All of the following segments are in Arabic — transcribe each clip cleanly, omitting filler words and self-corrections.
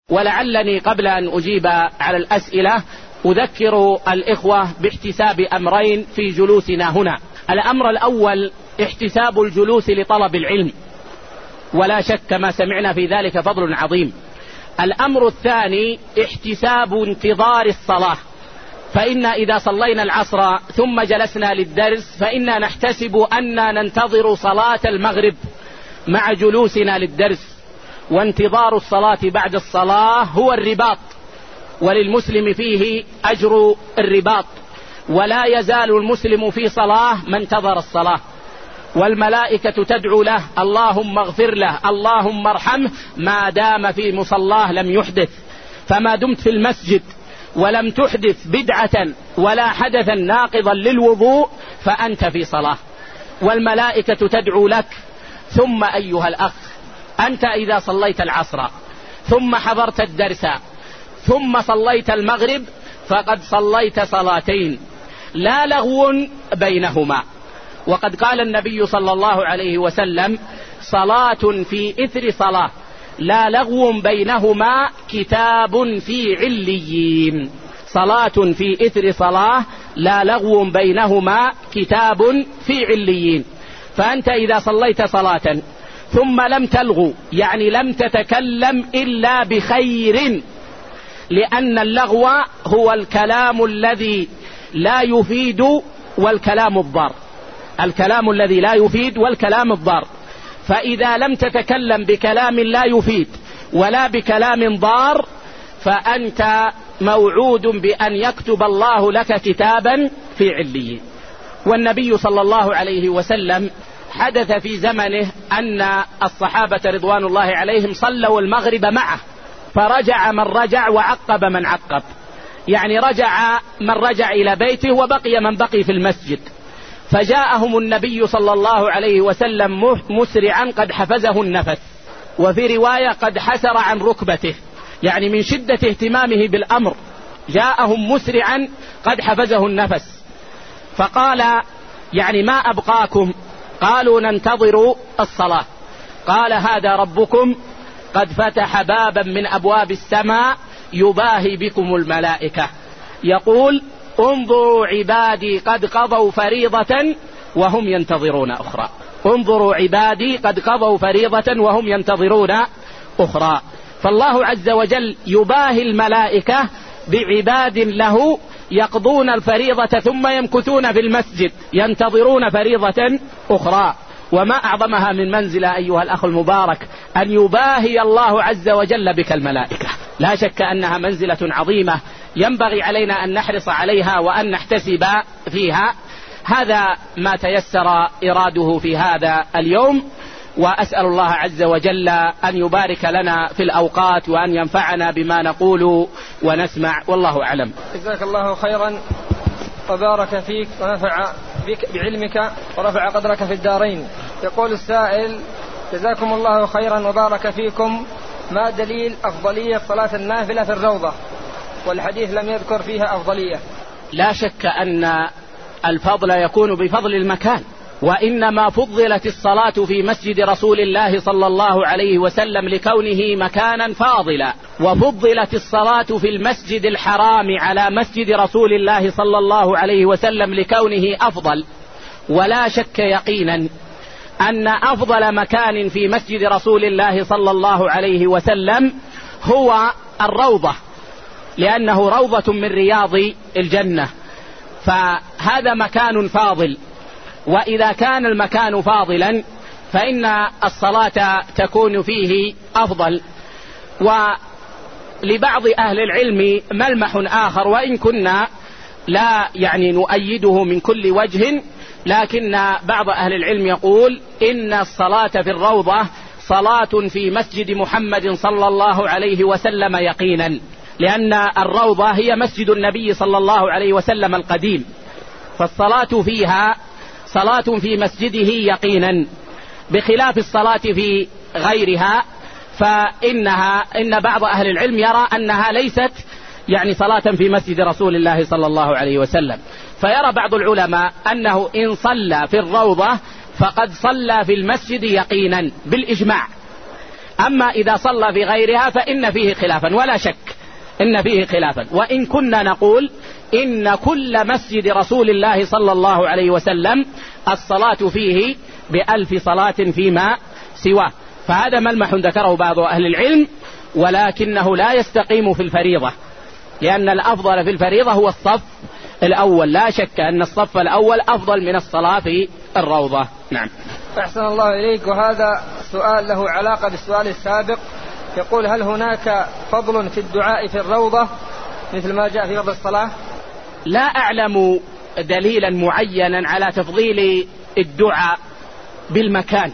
ولعلني قبل أن أجيب على الأسئلة أذكر الإخوة باحتساب أمرين في جلوسنا هنا. الأمر الأول احتساب الجلوس لطلب العلم، ولا شك ما سمعنا في ذلك فضل عظيم. الأمر الثاني احتساب انتظار الصلاة، فإن إذا صلينا العصر ثم جلسنا للدرس فإنا نحتسب أننا ننتظر صلاة المغرب مع جلوسنا للدرس، وانتظار الصلاة بعد الصلاة هو الرباط، وللمسلم فيه أجر الرباط، ولا يزال المسلم في صلاة ما انتظر الصلاة، والملائكة تدعو له اللهم اغفر له اللهم ارحمه ما دام في مصلاه لم يحدث. فما دمت في المسجد ولم تحدث بدعة ولا حدثا ناقضا للوضوء فأنت في صلاة، والملائكة تدعو لك. ثم أيها الأخ، أنت إذا صليت العصر ثم حضرت الدرس ثم صليت المغرب فقد صليت صلاتين لا لغو بينهما، وقد قال النبي صلى الله عليه وسلم صلاة في إثر صلاة لا لغو بينهما كتاب في عليين. صلاة في إثر صلاة لا لغو بينهما كتاب في عليين. فأنت إذا صليت صلاة ثم لم تلغو، يعني لم تتكلم إلا بخير، لأن اللغو هو الكلام الذي لا يفيد والكلام الضار، الكلام الذي لا يفيد والكلام الضار. فإذا لم تتكلم بكلام لا يفيد ولا بكلام ضار فأنت موعود بأن يكتب الله لك كتابا في عليين. والنبي صلى الله عليه وسلم حدث في زمنه أن الصحابة رضوان الله عليهم صلوا المغرب معه، فرجع من رجع وعقب من عقب، يعني رجع من رجع إلى بيته وبقي من بقي في المسجد. فجاءهم النبي صلى الله عليه وسلم مسرعا قد حفزه النفس، وفي رواية قد حسر عن ركبته، يعني من شدة اهتمامه بالأمر جاءهم مسرعا قد حفزه النفس. فقال يعني ما أبقاكم؟ قالوا ننتظر الصلاة. قال هذا ربكم قد فتح بابا من أبواب السماء يباهي بكم الملائكة، يقول انظروا عبادي قد قضوا فريضة وهم ينتظرون أخرى، انظروا عبادي قد قضوا فريضة وهم ينتظرون أخرى. فالله عز وجل يباهي الملائكة بعباد له يقضون الفريضة ثم يمكثون في المسجد ينتظرون فريضة أخرى. وما أعظمها من منزلة أيها الأخ المبارك أن يباهي الله عز وجل بك الملائكة، لا شك أنها منزلة عظيمة ينبغي علينا أن نحرص عليها وأن نحتسب فيها. هذا ما تيسر إراده في هذا اليوم، وأسأل الله عز وجل أن يبارك لنا في الأوقات وأن ينفعنا بما نقول ونسمع، والله أعلم. جزاك الله خيرا وبارك فيك ونفع بك بعلمك ورفع قدرك في الدارين. يقول السائل جزاكم الله خيرا وبارك فيكم، ما دليل أفضلية صلاة النافلة في الروضة؟ والحديث لم يذكر فيها أفضلية. لا شك أن الفضل يكون بفضل المكان، وإنما فضلت الصلاة في مسجد رسول الله صلى الله عليه وسلم لكونه مكانا فاضلا، وفضلت الصلاة في المسجد الحرام على مسجد رسول الله صلى الله عليه وسلم لكونه أفضل. ولا شك يقينا أن أفضل مكان في مسجد رسول الله صلى الله عليه وسلم هو الروضة، لأنه روضة من رياض الجنة، فهذا مكان فاضل. وإذا كان المكان فاضلا فإن الصلاة تكون فيه أفضل. ولبعض أهل العلم ملمح آخر، وإن كنا لا يعني نؤيده من كل وجه، لكن بعض أهل العلم يقول إن الصلاة في الروضة صلاة في مسجد محمد صلى الله عليه وسلم يقينا، لأن الروضة هي مسجد النبي صلى الله عليه وسلم القديم، فالصلاة فيها صلاة في مسجده يقينا، بخلاف الصلاة في غيرها فإن بعض أهل العلم يرى أنها ليست يعني صلاة في مسجد رسول الله صلى الله عليه وسلم. فيرى بعض العلماء أنه إن صلى في الروضة فقد صلى في المسجد يقينا بالإجماع، أما إذا صلى في غيرها فإن فيه خلافا، ولا شك إن فيه خلافا. وإن كنا نقول إن كل مسجد رسول الله صلى الله عليه وسلم الصلاة فيه ب1000 صلاة فيما سواه، فهذا ملمح ذكره بعض أهل العلم، ولكنه لا يستقيم في الفريضة، لأن الأفضل في الفريضة هو الصف الأول، لا شك أن الصف الأول أفضل من الصلاة في الروضة. نعم. أحسن الله إليك. وهذا سؤال له علاقة بالسؤال السابق، يقول: هل هناك فضل في الدعاء في الروضة مثل ما جاء في فضل الصلاة؟ لا أعلم دليلا معينا على تفضيل الدعاء بالمكان،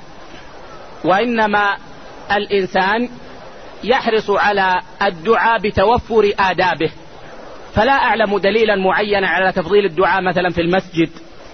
وإنما الإنسان يحرص على الدعاء بتوفر آدابه، فلا أعلم دليلا معينا على تفضيل الدعاء مثلا في المسجد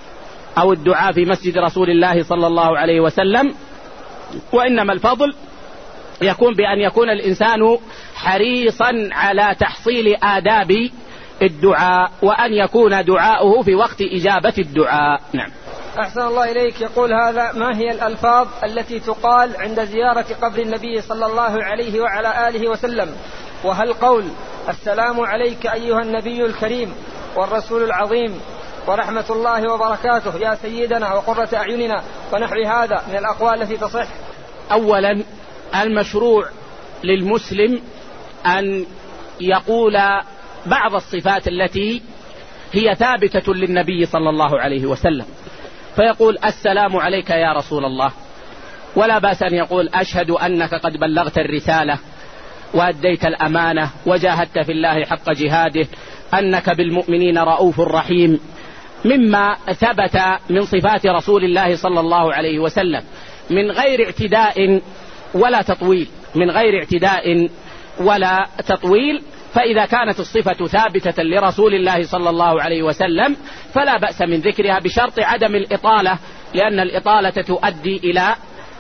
أو الدعاء في مسجد رسول الله صلى الله عليه وسلم، وإنما الفضل يكون بأن يكون الإنسان حريصا على تحصيل آداب الدعاء، وأن يكون دعاؤه في وقت إجابة الدعاء. نعم. أحسن الله إليك. يقول هذا: ما هي الألفاظ التي تقال عند زيارة قبر النبي صلى الله عليه وعلى آله وسلم؟ وهل قول السلام عليك أيها النبي الكريم والرسول العظيم ورحمة الله وبركاته يا سيدنا وقرة أعيننا ونحو هذا من الأقوال التي تصح؟ أولا، المشروع للمسلم أن يقول بعض الصفات التي هي ثابتة للنبي صلى الله عليه وسلم، فيقول: السلام عليك يا رسول الله، ولا بأس أن يقول: أشهد أنك قد بلغت الرسالة وأديت الأمانة وجاهدت في الله حق جهاده، أنك بالمؤمنين رؤوف رحيم، مما ثبت من صفات رسول الله صلى الله عليه وسلم من غير اعتداء ولا تطويل، من غير اعتداء ولا تطويل. فإذا كانت الصفة ثابتة لرسول الله صلى الله عليه وسلم فلا بأس من ذكرها بشرط عدم الإطالة، لأن الإطالة تؤدي إلى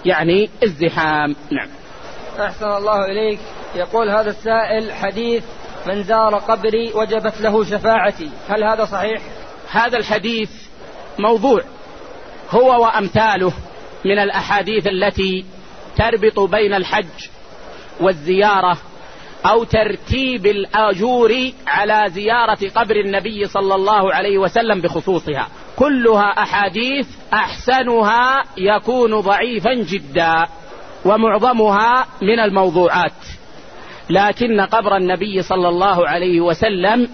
الزحام. نعم. أحسن الله إليك. يقول هذا السائل: حديث من زار قبري وجبت له شفاعتي، هل هذا صحيح؟ هذا الحديث موضوع، هو وأمثاله من الأحاديث التي تربط بين الحج والزيارة أو ترتيب الأجور على زيارة قبر النبي صلى الله عليه وسلم بخصوصها، كلها أحاديث أحسنها يكون ضعيفا جدا ومعظمها من الموضوعات، لكن قبر النبي صلى الله عليه وسلم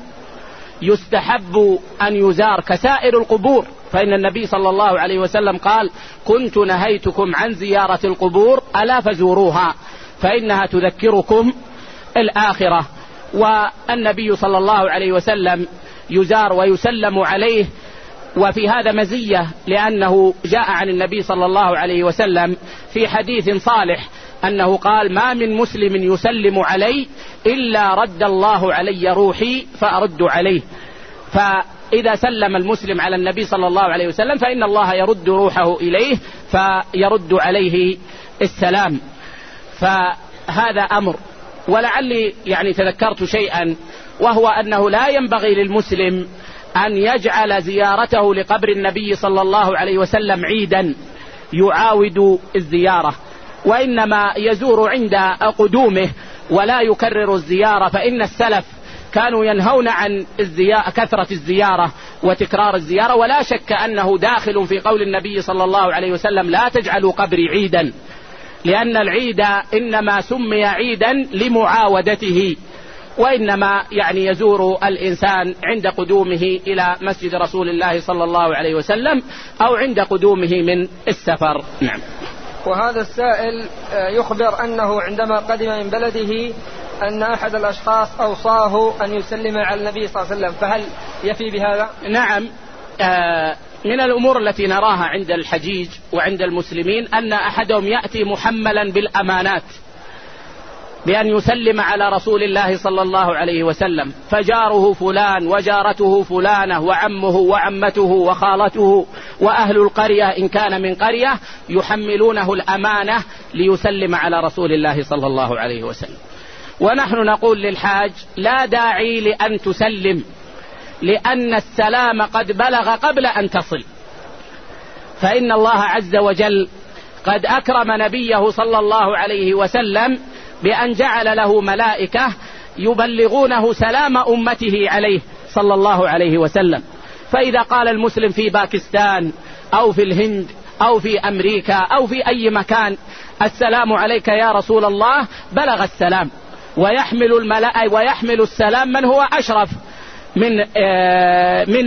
يستحب أن يزار كسائر القبور، فإن النبي صلى الله عليه وسلم قال: كنت نهيتكم عن زيارة القبور ألا فزوروها فإنها تذكركم الآخرة. والنبي صلى الله عليه وسلم يزار ويسلم عليه، وفي هذا مزية، لأنه جاء عن النبي صلى الله عليه وسلم في حديث صالح أنه قال: ما من مسلم يسلم علي إلا رد الله علي روحي فأرد عليه. فإذا سلم المسلم على النبي صلى الله عليه وسلم فإن الله يرد روحه إليه فيرد عليه السلام. فهذا أمر. ولعلي تذكرت شيئا، وهو أنه لا ينبغي للمسلم أن يجعل زيارته لقبر النبي صلى الله عليه وسلم عيدا يعاود الزيارة، وإنما يزور عند قدومه ولا يكرر الزيارة، فإن السلف كانوا ينهون عن كثرة الزيارة وتكرار الزيارة، ولا شك أنه داخل في قول النبي صلى الله عليه وسلم: لا تجعلوا قبري عيدا، لأن العيد إنما سمي عيدا لمعاودته، وإنما يزور الإنسان عند قدومه إلى مسجد رسول الله صلى الله عليه وسلم أو عند قدومه من السفر. نعم. وهذا السائل يخبر أنه عندما قدم من بلده أن أحد الأشخاص أوصاه أن يسلم على النبي صلى الله عليه وسلم، فهل يفي بهذا؟ نعم. من الأمور التي نراها عند الحجيج وعند المسلمين أن أحدهم يأتي محملا بالأمانات بأن يسلم على رسول الله صلى الله عليه وسلم، فجاره فلان وجارته فلانة وعمه وعمته وخالته وأهل القرية إن كان من قرية يحملونه الأمانة ليسلم على رسول الله صلى الله عليه وسلم. ونحن نقول للحاج: لا داعي لأن تسلم، لأن السلام قد بلغ قبل أن تصل، فإن الله عز وجل قد أكرم نبيه صلى الله عليه وسلم بأن جعل له ملائكة يبلغونه سلام أمته عليه صلى الله عليه وسلم. فإذا قال المسلم في باكستان أو في الهند أو في أمريكا أو في أي مكان السلام عليك يا رسول الله، بلغ السلام، ويحمل السلام من هو أشرف من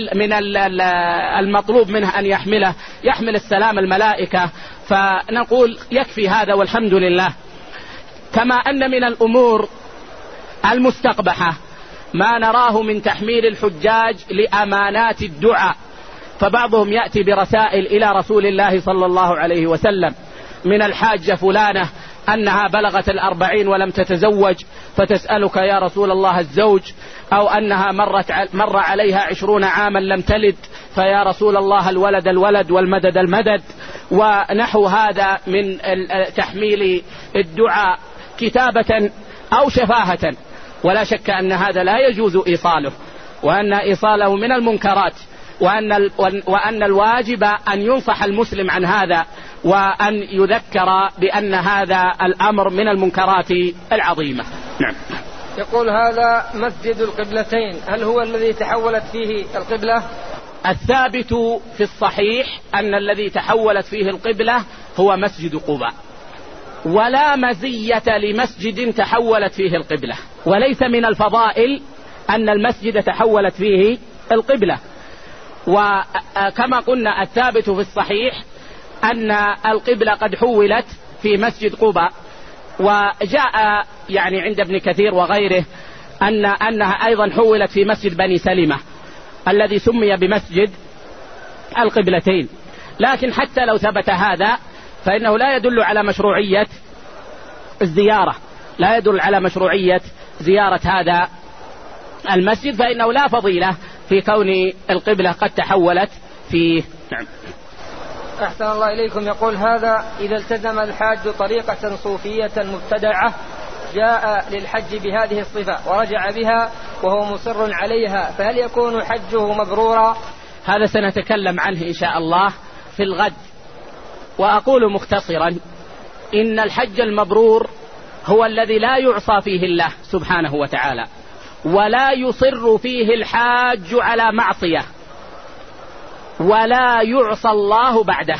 المطلوب منه أن يحمل السلام الملائكة. فنقول يكفي هذا والحمد لله. كما أن من الأمور المستقبحة ما نراه من تحميل الحجاج لأمانات الدعاء، فبعضهم يأتي برسائل إلى رسول الله صلى الله عليه وسلم من الحاجة فلانة أنها بلغت 40 ولم تتزوج فتسألك يا رسول الله الزوج، أو أنها مر عليها 20 عاما لم تلد فيا رسول الله الولد والمدد المدد، ونحو هذا من تحميل الدعاء كتابة أو شفاهة. ولا شك أن هذا لا يجوز إيصاله، وأن إيصاله من المنكرات، وأن الواجب أن ينصح المسلم عن هذا، وأن يذكر بأن هذا الأمر من المنكرات العظيمة. نعم. يقول هذا مسجد القبلتين، هل هو الذي تحولت فيه القبلة؟ الثابت في الصحيح أن الذي تحولت فيه القبلة هو مسجد قباء، ولا مزية لمسجد تحولت فيه القبلة، وليس من الفضائل أن المسجد تحولت فيه القبلة. وكما قلنا الثابت في الصحيح أن القبلة قد حولت في مسجد قباء، وجاء يعني عند ابن كثير وغيره أنها أيضا حولت في مسجد بني سلمة الذي سمي بمسجد القبلتين. لكن حتى لو ثبت هذا فإنه لا يدل على مشروعية الزيارة، لا يدل على مشروعية زيارة هذا المسجد، فإنه لا فضيلة في كون القبلة قد تحولت فيه. نعم. أحسن الله إليكم. يقول هذا إذا التزم الحاج طريقة صوفية مبتدعة جاء للحج بهذه الصفة ورجع بها وهو مصر عليها، فهل يكون حجه مبرورا؟ هذا سنتكلم عنه إن شاء الله في الغد. وأقول مختصرا إن الحج المبرور هو الذي لا يعصى فيه الله سبحانه وتعالى، ولا يصر فيه الحاج على معصية، ولا يعصى الله بعده.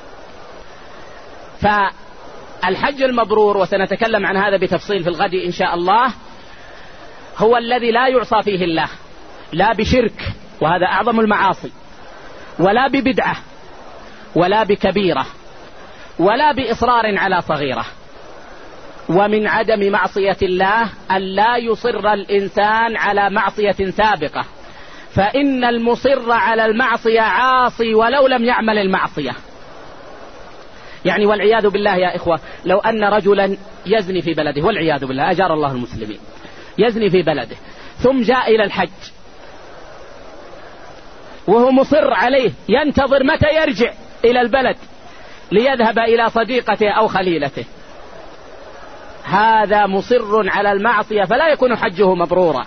فالحج المبرور، وسنتكلم عن هذا بتفصيل في الغد إن شاء الله، هو الذي لا يعصى فيه الله، لا بشرك وهذا أعظم المعاصي، ولا ببدعة، ولا بكبيرة، ولا بإصرار على صغيرة. ومن عدم معصية الله أن لا يصر الإنسان على معصية سابقة، فإن المصر على المعصية عاصي ولو لم يعمل المعصية. يعني والعياذ بالله يا إخوة، لو أن رجلا يزني في بلده، والعياذ بالله أجار الله المسلمين، يزني في بلده ثم جاء إلى الحج وهو مصر عليه، ينتظر متى يرجع إلى البلد ليذهب إلى صديقته أو خليلته، هذا مصر على المعصية، فلا يكون حجه مبرورا.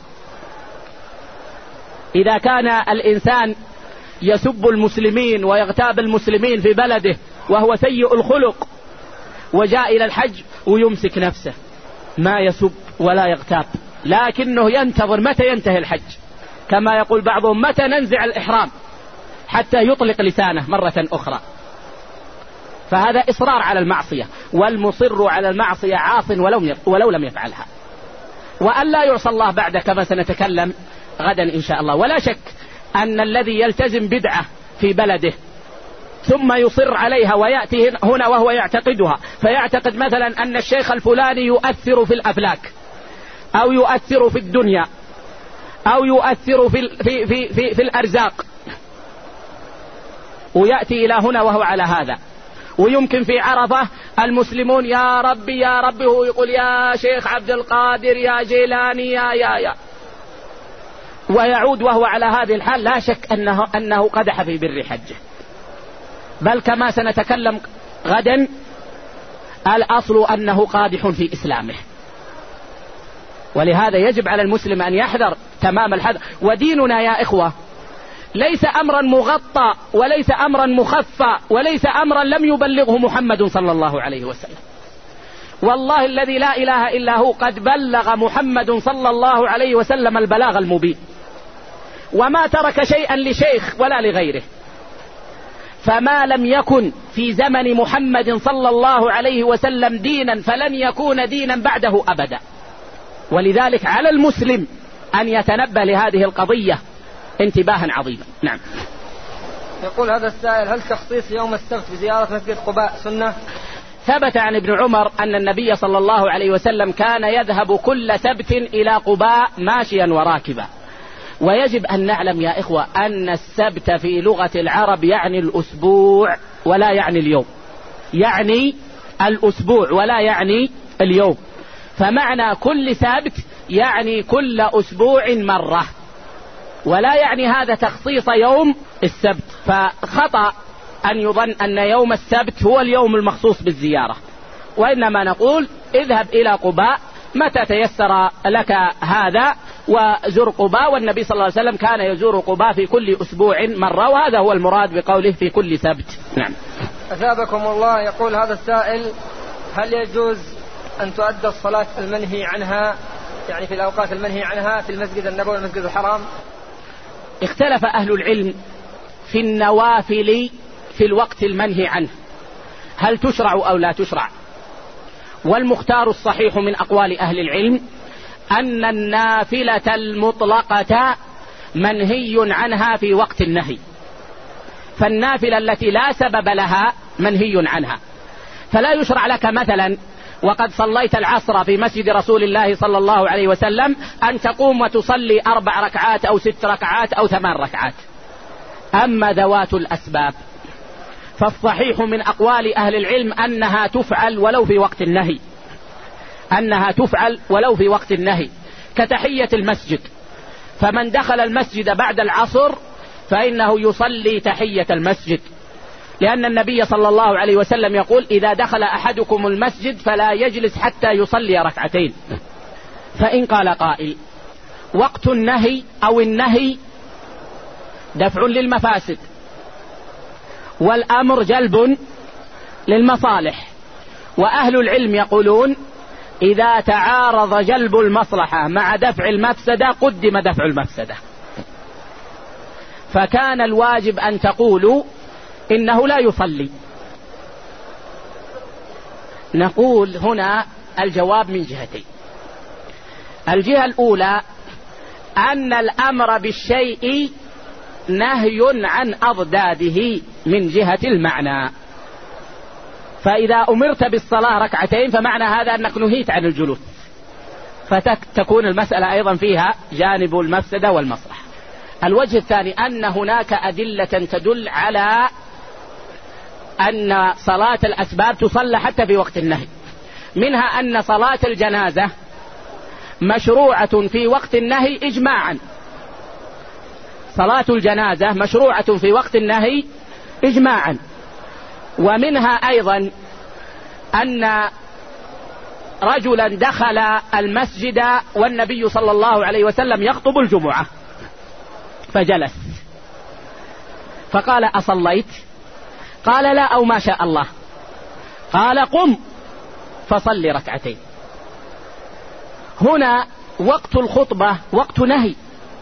إذا كان الإنسان يسب المسلمين ويغتاب المسلمين في بلده وهو سيء الخلق، وجاء إلى الحج ويمسك نفسه، ما يسب ولا يغتاب، لكنه ينتظر متى ينتهي الحج، كما يقول بعضهم متى ننزع الإحرام حتى يطلق لسانه مرة أخرى. فهذا إصرار على المعصية، والمصر على المعصية عاص ولو لم يفعلها، وأن لا يعصى الله بعد، كما سنتكلم غدا إن شاء الله. ولا شك أن الذي يلتزم بدعة في بلده ثم يصر عليها ويأتي هنا وهو يعتقدها، فيعتقد مثلا أن الشيخ الفلاني يؤثر في الأفلاك، أو يؤثر في الدنيا، أو يؤثر في الأرزاق، ويأتي إلى هنا وهو على هذا. ويمكن في عرفة المسلمون يا ربي يا ربي، هو يقول يا شيخ عبد القادر يا جيلاني يا ويعود وهو على هذه الحال. لا شك أنه قدح في بر حجه، بل كما سنتكلم غدا الأصل أنه قادح في إسلامه. ولهذا يجب على المسلم أن يحذر تمام الحذر. وديننا يا إخوة ليس أمرا مغطى وليس أمرا مخفى وليس أمرا لم يبلغه محمد صلى الله عليه وسلم. والله الذي لا إله إلا هو قد بلغ محمد صلى الله عليه وسلم البلاغ المبين، وما ترك شيئا لشيخ ولا لغيره. فما لم يكن في زمن محمد صلى الله عليه وسلم دينا فلن يكون دينا بعده أبدا. ولذلك على المسلم أن يتنبه لهذه القضية انتباها عظيما. نعم. يقول هذا السائل: هل تخصيص يوم السبت بزيارة مسجد قباء سنة؟ ثبت عن ابن عمر أن النبي صلى الله عليه وسلم كان يذهب كل سبت إلى قباء ماشيا وراكبا. ويجب أن نعلم يا إخوة أن السبت في لغة العرب يعني الأسبوع ولا يعني اليوم، يعني الأسبوع ولا يعني اليوم. فمعنى كل سبت يعني كل أسبوع مرة، ولا يعني هذا تخصيص يوم السبت. فخطأ أن يظن أن يوم السبت هو اليوم المخصوص بالزيارة، وإنما نقول اذهب إلى قباء متى تيسر لك هذا وزر قباء. والنبي صلى الله عليه وسلم كان يزور قباء في كل أسبوع مرة، وهذا هو المراد بقوله في كل سبت. نعم. أثابكم الله. يقول هذا السائل: هل يجوز أن تؤدى الصلاة المنهي عنها، يعني في الأوقات المنهي عنها، في المسجد النبوي والمسجد الحرام؟ اختلف أهل العلم في النوافل في الوقت المنهي عنه، هل تشرع أو لا تشرع. والمختار الصحيح من أقوال أهل العلم أن النافلة المطلقة منهي عنها في وقت النهي. فالنافلة التي لا سبب لها منهي عنها. فلا يشرع لك مثلا وقد صليت العصر في مسجد رسول الله صلى الله عليه وسلم أن تقوم وتصلي 4 ركعات أو 6 ركعات أو 8 ركعات. أما ذوات الأسباب فالصحيح من أقوال أهل العلم أنها تفعل ولو في وقت النهي، أنها تفعل ولو في وقت النهي، كتحية المسجد. فمن دخل المسجد بعد العصر فإنه يصلي تحية المسجد، لأن النبي صلى الله عليه وسلم يقول: إذا دخل أحدكم المسجد فلا يجلس حتى يصلي 2 ركعتين. فإن قال قائل: وقت النهي أو النهي دفع للمفاسد والأمر جلب للمصالح، وأهل العلم يقولون إذا تعارض جلب المصلحة مع دفع المفسدة قدم دفع المفسدة. فكان الواجب أن تقولوا إنه لا يصلي. نقول هنا الجواب من جهتين. الجهة الأولى أن الأمر بالشيء نهي عن أضداده من جهة المعنى. فإذا أمرت بالصلاة 2 ركعتين فمعنى هذا أنك نهيت عن الجلوس، فتكون المسألة أيضا فيها جانب المفسدة والمصلحة. الوجه الثاني أن هناك أدلة تدل على أن صلاة الأسباب تصلى حتى في وقت النهي، منها أن صلاة الجنازة مشروعة في وقت النهي إجماعا. صلاة الجنازة مشروعة في وقت النهي إجماعا. ومنها أيضا أن رجلا دخل المسجد والنبي صلى الله عليه وسلم يخطب الجمعة فجلس، فقال: أصليت؟ قال: لا، أو ما شاء الله. قال: قم فصل 2 ركعتين. هنا وقت الخطبة وقت نهي.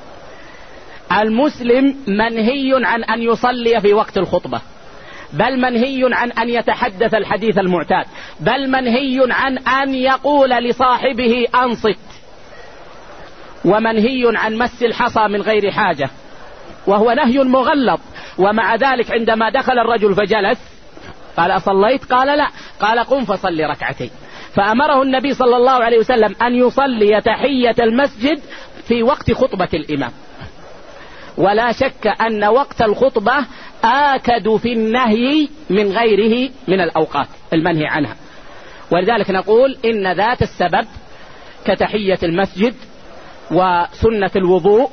المسلم منهي عن أن يصلي في وقت الخطبة، بل منهي عن أن يتحدث الحديث المعتاد، بل منهي عن أن يقول لصاحبه أنصت، ومنهي عن مس الحصى من غير حاجة، وهو نهي مغلظ. ومع ذلك عندما دخل الرجل فجلس قال: أصليت؟ قال: لا. قال: قم فصل 2 ركعتين. فأمره النبي صلى الله عليه وسلم أن يصلي تحية المسجد في وقت خطبة الإمام. ولا شك أن وقت الخطبة آكد في النهي من غيره من الأوقات المنهي عنها. ولذلك نقول إن ذات السبب كتحية المسجد وسنة الوضوء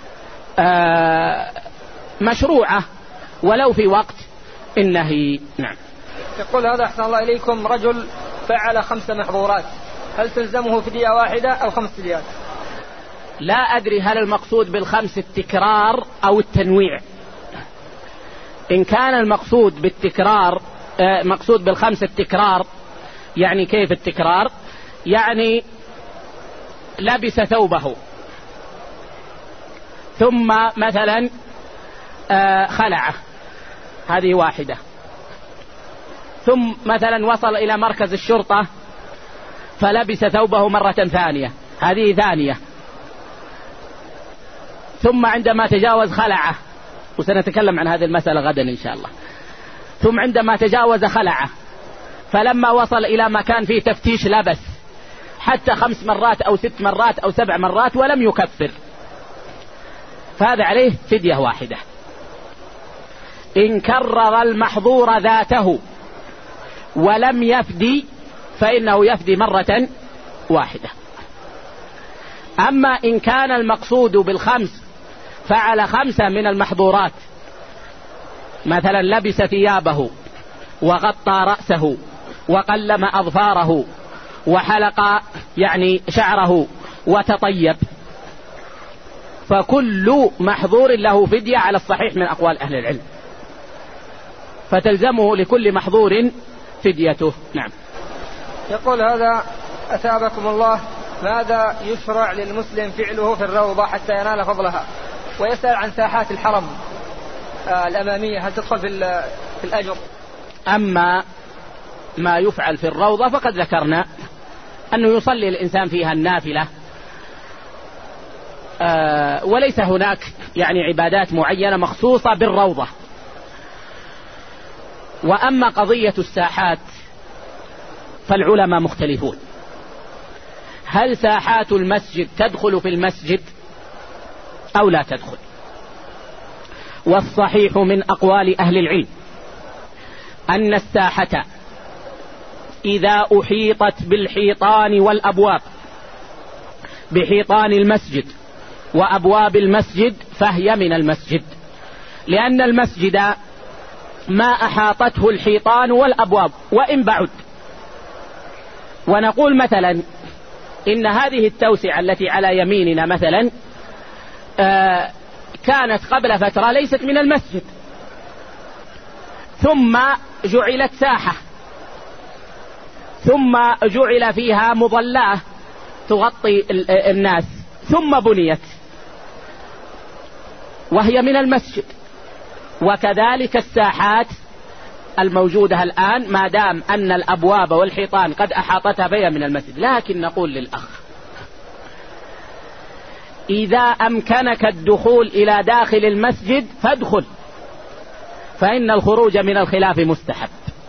مشروعة ولو في وقت النهي. نعم. يقول هذا: أحسن الله إليكم، رجل فعل 5 محظورات، هل تلزمه فدية واحدة أو 5 فديات؟ لا أدري هل المقصود بالخمس التكرار أو التنويع. إن كان المقصود بالتكرار مقصود بالخمس التكرار، يعني كيف التكرار؟ يعني لبس ثوبه ثم مثلا خلعه، هذه واحدة. ثم مثلا وصل إلى مركز الشرطة فلبس ثوبه مرة ثانية، هذه ثانية. ثم عندما تجاوز خلعه، وسنتكلم عن هذه المسألة غدا إن شاء الله. ثم عندما تجاوز خلعه، فلما وصل إلى مكان فيه تفتيش لبس حتى 5 مرات أو 6 مرات أو 7 مرات ولم يكفر، فهذا عليه فدية واحدة. إن كرر المحظور ذاته ولم يفدي فإنه يفدي مرة واحدة. أما إن كان المقصود بالخمس فعل 5 من المحظورات، مثلا لبس ثيابه وغطى رأسه وقلم أظفاره وحلق يعني شعره وتطيب، فكل محظور له فدية على الصحيح من أقوال أهل العلم، فتلزمه لكل محظور فديته. نعم. يقول هذا أثابكم الله، ماذا يشرع للمسلم فعله في الروضة حتى ينال فضلها؟ ويسأل عن ساحات الحرم الأمامية، هل تدخل في الأجر؟ أما ما يفعل في الروضة فقد ذكرنا أنه يصلي الإنسان فيها النافلة، وليس هناك يعني عبادات معينة مخصوصة بالروضة. وأما قضية الساحات فالعلماء مختلفون، هل ساحات المسجد تدخل في المسجد أو لا تدخل؟ والصحيح من أقوال أهل العلم أن الساحة إذا أحيطت بالحيطان والأبواب، بحيطان المسجد وأبواب المسجد، فهي من المسجد، لأن المسجد ما أحاطته الحيطان والأبواب وإن بعد. ونقول مثلا إن هذه التوسعة التي على يميننا مثلا كانت قبل فترة ليست من المسجد، ثم جعلت ساحة، ثم جعل فيها مظلة تغطي الناس، ثم بنيت وهي من المسجد. وكذلك الساحات الموجودة الآن ما دام أن الأبواب والحيطان قد أحاطتها فهي من المسجد. لكن نقول للأخ إذا أمكنك الدخول إلى داخل المسجد فادخل، فإن الخروج من الخلاف مستحب.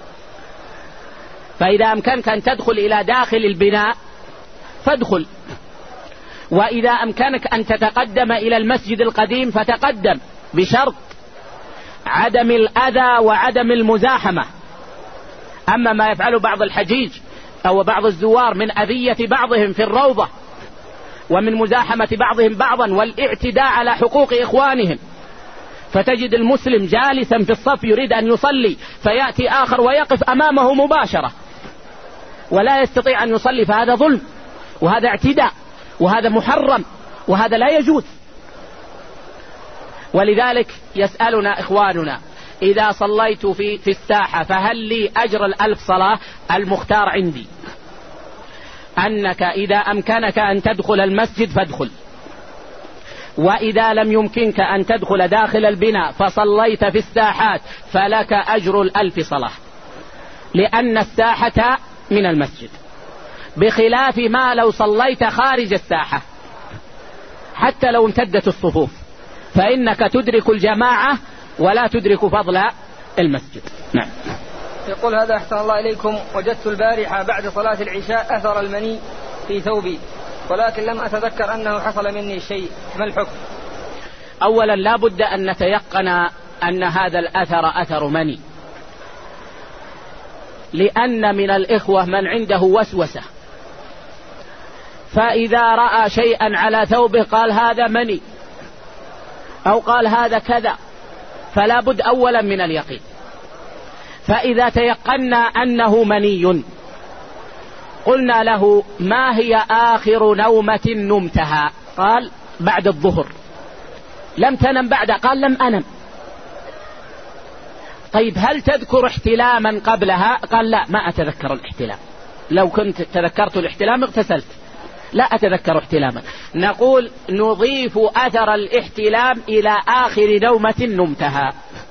فإذا أمكنك أن تدخل إلى داخل البناء فادخل، وإذا أمكنك أن تتقدم إلى المسجد القديم فتقدم، بشرط عدم الأذى وعدم المزاحمة. أما ما يفعله بعض الحجيج أو بعض الزوار من أذية بعضهم في الروضة ومن مزاحمة بعضهم بعضا والاعتداء على حقوق إخوانهم، فتجد المسلم جالسا في الصف يريد أن يصلي فيأتي آخر ويقف أمامه مباشرة ولا يستطيع أن يصلي، فهذا ظلم وهذا اعتداء وهذا محرم وهذا لا يجوز. ولذلك يسألنا إخواننا إذا صليت في الساحة فهل لي أجر 1000 صلاة؟ المختار عندي أنك إذا أمكنك أن تدخل المسجد فادخل، وإذا لم يمكنك أن تدخل داخل البناء فصليت في الساحات فلك أجر 1000 صلاة، لأن الساحة من المسجد، بخلاف ما لو صليت خارج الساحة حتى لو امتدت الصفوف فإنك تدرك الجماعة ولا تدرك فضل المسجد. نعم. يقول هذا أحسن الله إليكم، وجدت البارحة بعد صلاة العشاء أثر المني في ثوبي ولكن لم أتذكر أنه حصل مني شيء، ما الحكم؟ أولا لا بد أن نتيقن أن هذا الأثر أثر مني، لأن من الإخوة من عنده وسوسة، فإذا رأى شيئا على ثوبه قال هذا مني أو قال هذا كذا، فلا بد أولا من اليقين. فإذا تيقنا أنه مني قلنا له ما هي آخر نومة نمتها؟ قال بعد الظهر. لم تنم بعد؟ قال لم أنم. طيب هل تذكر احتلاما قبلها؟ قال لا، ما أتذكر الاحتلام، لو كنت تذكرت الاحتلام اغتسلت، لا أتذكر احتلاما. نقول نضيف أثر الاحتلام إلى آخر نومة نمتها،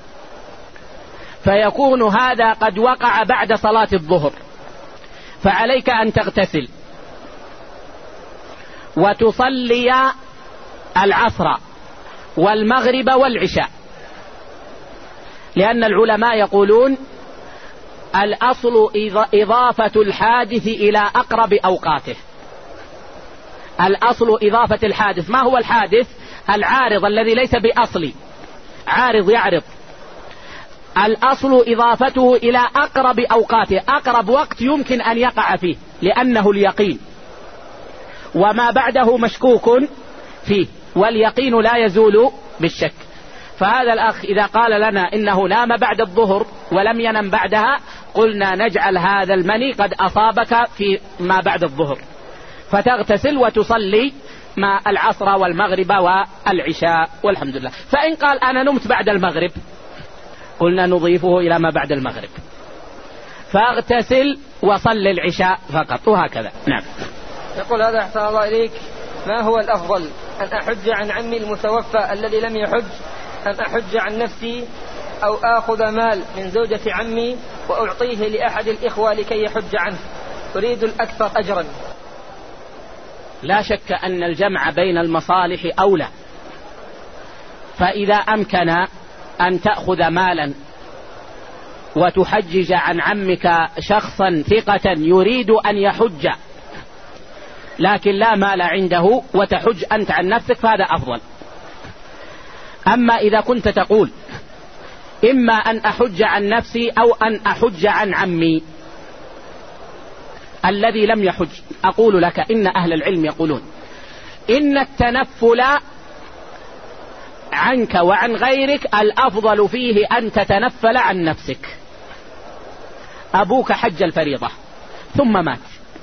فيكون هذا قد وقع بعد صلاة الظهر، فعليك أن تغتسل وتصلي العصر والمغرب والعشاء، لأن العلماء يقولون الأصل إضافة الحادث إلى أقرب أوقاته. الأصل إضافة الحادث. ما هو الحادث؟ العارض الذي ليس بأصلي، عارض يعرض. الأصل إضافته إلى أقرب أوقاته، أقرب وقت يمكن أن يقع فيه لأنه اليقين، وما بعده مشكوك فيه، واليقين لا يزول بالشك. فهذا الأخ إذا قال لنا إنه نام بعد الظهر ولم ينم بعدها، قلنا نجعل هذا المني قد أصابك في ما بعد الظهر، فتغتسل وتصلي مع العصر والمغرب والعشاء والحمد لله. فإن قال أنا نمت بعد المغرب، قلنا نضيفه إلى ما بعد المغرب، فاغتسل وصل العشاء فقط، وهكذا. نعم. يقول هذا أحسن الله إليك، ما هو الأفضل، أن أحج عن عمي المتوفى الذي لم يحج، أم أحج عن نفسي، أو آخذ مال من زوجة عمي وأعطيه لأحد الإخوة لكي يحج عنه، أريد الأكثر أجرا؟ لا شك أن الجمع بين المصالح أولى، فإذا أمكن أن تأخذ مالا وتحجج عن عمك شخصا ثقة يريد أن يحج لكن لا مال عنده وتحج أنت عن نفسك، فهذا أفضل. أما إذا كنت تقول إما أن أحج عن نفسي أو أن أحج عن عمي الذي لم يحج، أقول لك إن أهل العلم يقولون إن التنفل عنك وعن غيرك الأفضل فيه أن تتنفل عن نفسك. أبوك حج الفريضة ثم مات،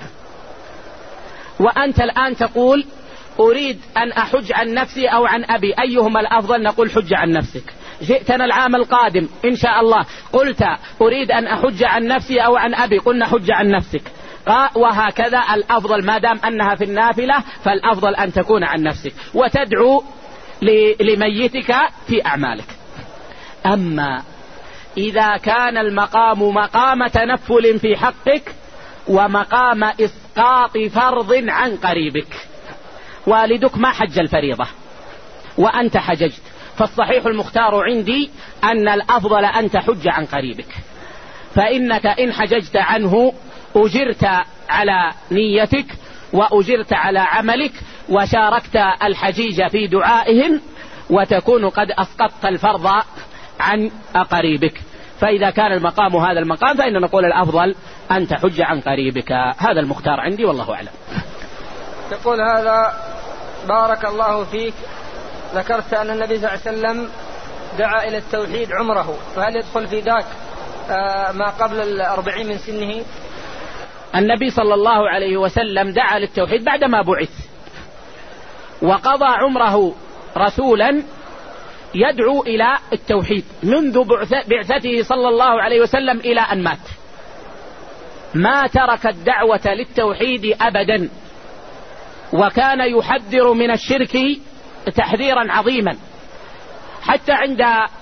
وأنت الآن تقول أريد أن أحج عن نفسي أو عن أبي، أيهما الأفضل؟ نقول حج عن نفسك. جئتنا العام القادم إن شاء الله قلت أريد أن أحج عن نفسي أو عن أبي، قلنا حج عن نفسك، وهكذا الأفضل ما دام أنها في النافلة فالأفضل أن تكون عن نفسك وتدعو لميتك في أعمالك. أما إذا كان المقام مقام تنفل في حقك ومقام إسقاط فرض عن قريبك، والدك ما حج الفريضة وأنت حججت، فالصحيح المختار عندي أن الأفضل أن تحج عن قريبك، فإنك إن حججت عنه أجرت على نيتك وأجرت على عملك وشاركت الحجيج في دعائهم، وتكون قد أسقطت الفرض عن قريبك. فإذا كان المقام هذا المقام فإن نقول الأفضل أن تحج عن قريبك، هذا المختار عندي والله أعلم. يقول هذا بارك الله فيك، ذكرت أن النبي صلى الله عليه وسلم دعا إلى التوحيد عمره، فهل يدخل في ذاك ما قبل 40 من سنه؟ النبي صلى الله عليه وسلم دعا للتوحيد بعدما بعث، وقضى عمره رسولا يدعو إلى التوحيد منذ بعثته صلى الله عليه وسلم إلى أن مات، ما ترك الدعوة للتوحيد أبدا، وكان يحذر من الشرك تحذيرا عظيما حتى عند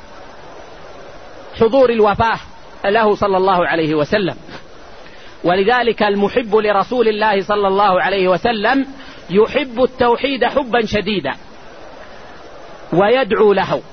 حضور الوفاة له صلى الله عليه وسلم. ولذلك المحب لرسول الله صلى الله عليه وسلم يحب التوحيد حبا شديدا ويدعو له،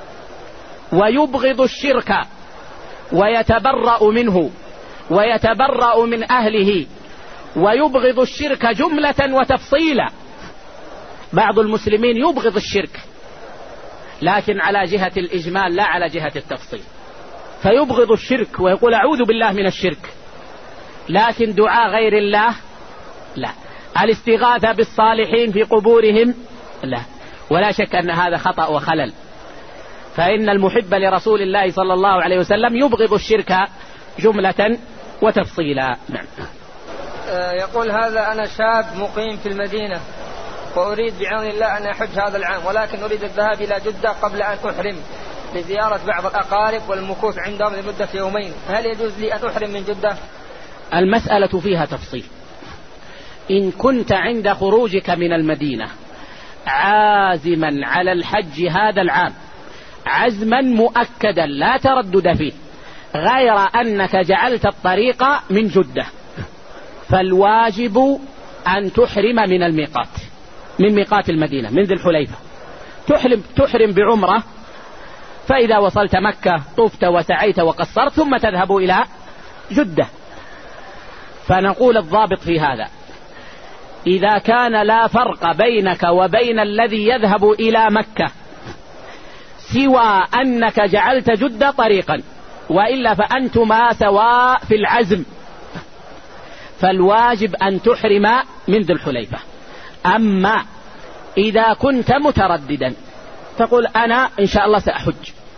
ويبغض الشرك ويتبرأ منه ويتبرأ من أهله، ويبغض الشرك جملة وتفصيلا. بعض المسلمين يبغض الشرك لكن على جهة الإجمال لا على جهة التفصيل، فيبغض الشرك ويقول أعوذ بالله من الشرك، لكن دعاء غير الله لا، الاستغاثة بالصالحين في قبورهم لا، ولا شك أن هذا خطأ وخلل، فإن المحب لرسول الله صلى الله عليه وسلم يبغض الشرك جملة وتفصيلا. نعم. يقول هذا أنا شاب مقيم في المدينة وأريد بعون الله أن أحج هذا العام، ولكن أريد الذهاب إلى جدة قبل أن أحرم لزيارة بعض الأقارب والمكوث عندهم لمدة يومين، فهل يجوز لي أن أحرم من جدة؟ المسألة فيها تفصيل. إن كنت عند خروجك من المدينة عازما على الحج هذا العام عزما مؤكدا لا تردد فيه، غير أنك جعلت الطريق من جدة، فالواجب أن تحرم من الميقات، من ميقات المدينة، من ذي الحليفة، تحرم بعمرة، فإذا وصلت مكة طفت وسعيت وقصرت ثم تذهب إلى جدة. فنقول الضابط في هذا إذا كان لا فرق بينك وبين الذي يذهب إلى مكة سوى أنك جعلت جدة طريقا، وإلا فأنتما سواء في العزم، فالواجب أن تحرم من ذي الحليفة. أما إذا كنت مترددا تقول أنا إن شاء الله سأحج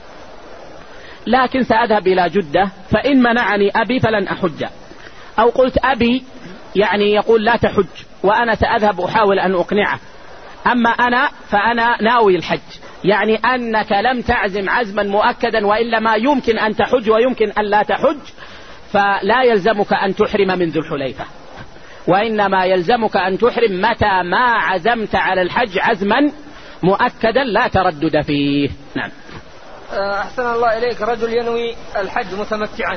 لكن سأذهب إلى جدة، فإن منعني أبي فلن أحج، أو قلت أبي يعني يقول لا تحج وأنا سأذهب أحاول أن أقنعه، أما أنا فأنا ناوي الحج، يعني أنك لم تعزم عزما مؤكدا، وإلا ما يمكن أن تحج ويمكن أن لا تحج، فلا يلزمك أن تحرم من ذي الحليفة، وإنما يلزمك أن تحرم متى ما عزمت على الحج عزما مؤكدا لا تردد فيه. نعم. أحسن الله إليك، رجل ينوي الحج متمتعا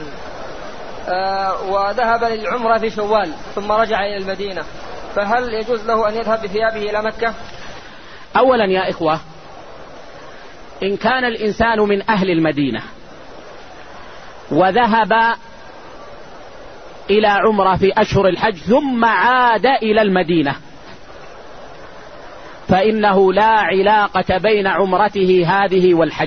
وذهب للعمرة في شوال ثم رجع إلى المدينة، فهل يجوز له أن يذهب بثيابه إلى مكة؟ أولا يا إخوة، إن كان الإنسان من أهل المدينة وذهب إلى عمرة في أشهر الحج ثم عاد إلى المدينة فإنه لا علاقة بين عمرته هذه والحج،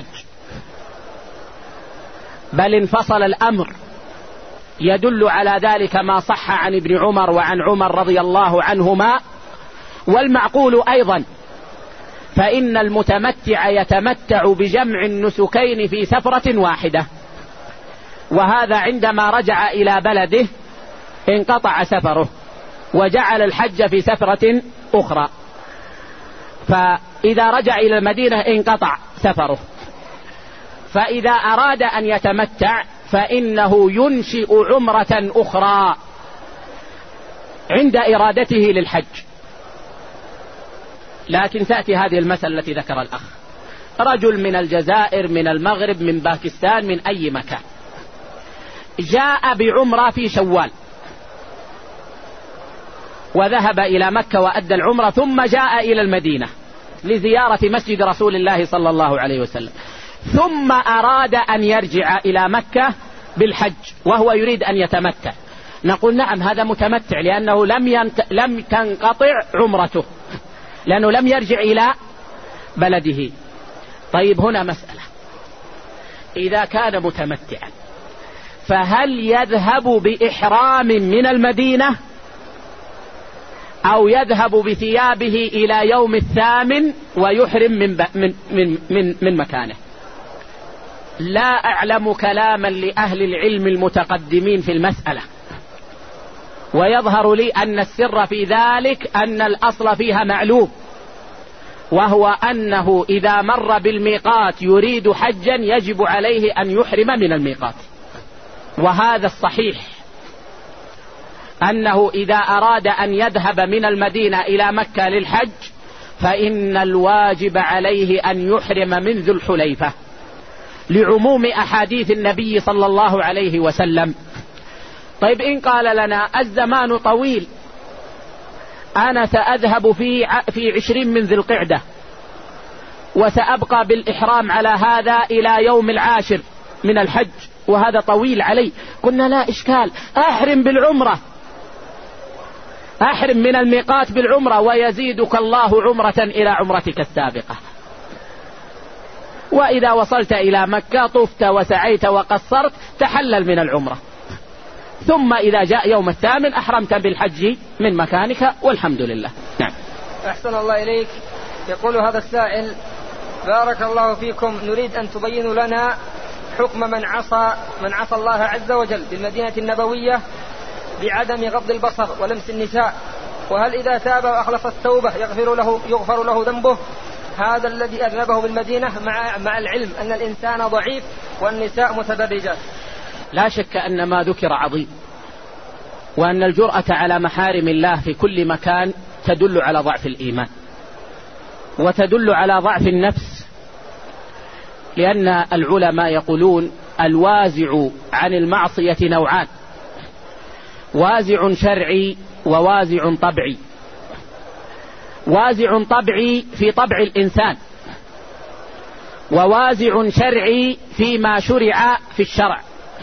بل انفصل الأمر. يدل على ذلك ما صح عن ابن عمر وعن عمر رضي الله عنهما، والمعقول أيضا، فإن المتمتع يتمتع بجمع النسكين في سفرة واحدة، وهذا عندما رجع إلى بلده انقطع سفره وجعل الحج في سفرة أخرى، فإذا رجع إلى المدينة انقطع سفره. فإذا أراد أن يتمتع فإنه ينشئ عمرة أخرى عند إرادته للحج. لكن تأتي هذه المسألة التي ذكر الأخ، رجل من الجزائر، من المغرب، من باكستان، من أي مكان، جاء بعمرة في شوال وذهب إلى مكة وأدى العمرة ثم جاء إلى المدينة لزيارة مسجد رسول الله صلى الله عليه وسلم، ثم أراد أن يرجع إلى مكة بالحج وهو يريد أن يتمتع، نقول نعم هذا متمتع، لأنه لم تنقطع عمرته، لأنه لم يرجع إلى بلده. طيب هنا مسألة، إذا كان متمتعا فهل يذهب بإحرام من المدينة أو يذهب بثيابه إلى يوم الثامن ويحرم من مكانه؟ لا أعلم كلاما لأهل العلم المتقدمين في المسألة، ويظهر لي أن السر في ذلك أن الأصل فيها معلوم، وهو أنه إذا مر بالميقات يريد حجا يجب عليه أن يحرم من الميقات. وهذا الصحيح، أنه إذا أراد أن يذهب من المدينة إلى مكة للحج فإن الواجب عليه أن يحرم من ذي الحليفة لعموم أحاديث النبي صلى الله عليه وسلم. طيب إن قال لنا الزمان طويل، أنا سأذهب في 20 من ذي القعدة وسأبقى بالإحرام على هذا إلى يوم 10 من الحج وهذا طويل علي، قلنا لا إشكال، أحرم بالعمرة، أحرم من الميقات بالعمرة ويزيدك الله عمرة إلى عمرتك السابقة. وإذا وصلت إلى مكة طفت وسعيت وقصرت تحلل من العمرة، ثم إذا جاء يوم الثامن أحرمت بالحج من مكانك والحمد لله. نعم. أحسن الله إليك. يقول هذا السائل: بارك الله فيكم، نريد أن تبينوا لنا حكم من عصى الله عز وجل بالمدينة النبوية بعدم غض البصر ولمس النساء، وهل إذا تاب وأخلص التوبة يغفر له ذنبه؟ هذا الذي أذنبه بالمدينة مع العلم أن الإنسان ضعيف والنساء متبرجات. لا شك أن ما ذكر عظيم، وأن الجرأة على محارم الله في كل مكان تدل على ضعف الإيمان وتدل على ضعف النفس، لأن العلماء يقولون الوازع عن المعصية نوعان: وازع شرعي ووازع طبعي. وازع طبعي في طبع الإنسان، ووازع شرعي فيما شرع في الشرع.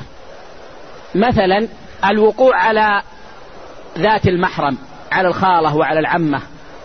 مثلا الوقوع على ذات المحرم، على الخالة وعلى العمة،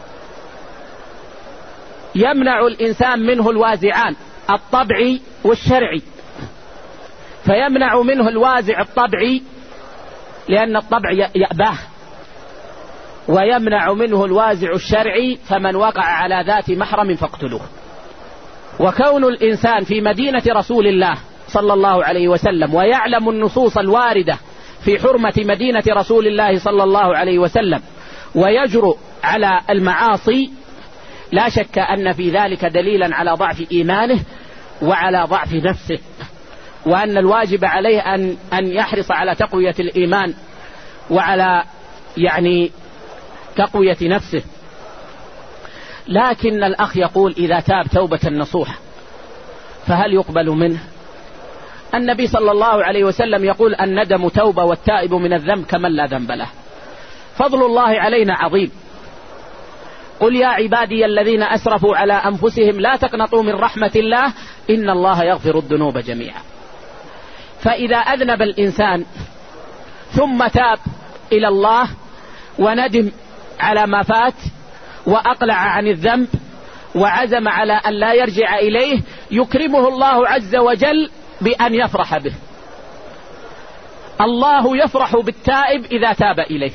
يمنع الإنسان منه الوازعان الطبعي والشرعي، فيمنع منه الوازع الطبعي لأن الطبع يأباه، ويمنع منه الوازع الشرعي فمن وقع على ذات محرم فاقتلوه. وكون الإنسان في مدينة رسول الله صلى الله عليه وسلم ويعلم النصوص الواردة في حرمة مدينة رسول الله صلى الله عليه وسلم ويجرؤ على المعاصي، لا شك أن في ذلك دليلا على ضعف إيمانه وعلى ضعف نفسه، وأن الواجب عليه أن يحرص على تقوية الإيمان وعلى تقوية نفسه. لكن الأخ يقول إذا تاب توبة نصوح فهل يقبل منه؟ النبي صلى الله عليه وسلم يقول الندم توبة والتائب من الذنب كمن لا ذنب له. فضل الله علينا عظيم. قل يا عبادي الذين أسرفوا على أنفسهم لا تقنطوا من رحمة الله إن الله يغفر الذنوب جميعا. فإذا أذنب الإنسان ثم تاب إلى الله وندم على ما فات وأقلع عن الذنب وعزم على أن لا يرجع إليه، يكرمه الله عز وجل بأن يفرح به. الله يفرح بالتائب إذا تاب إليه.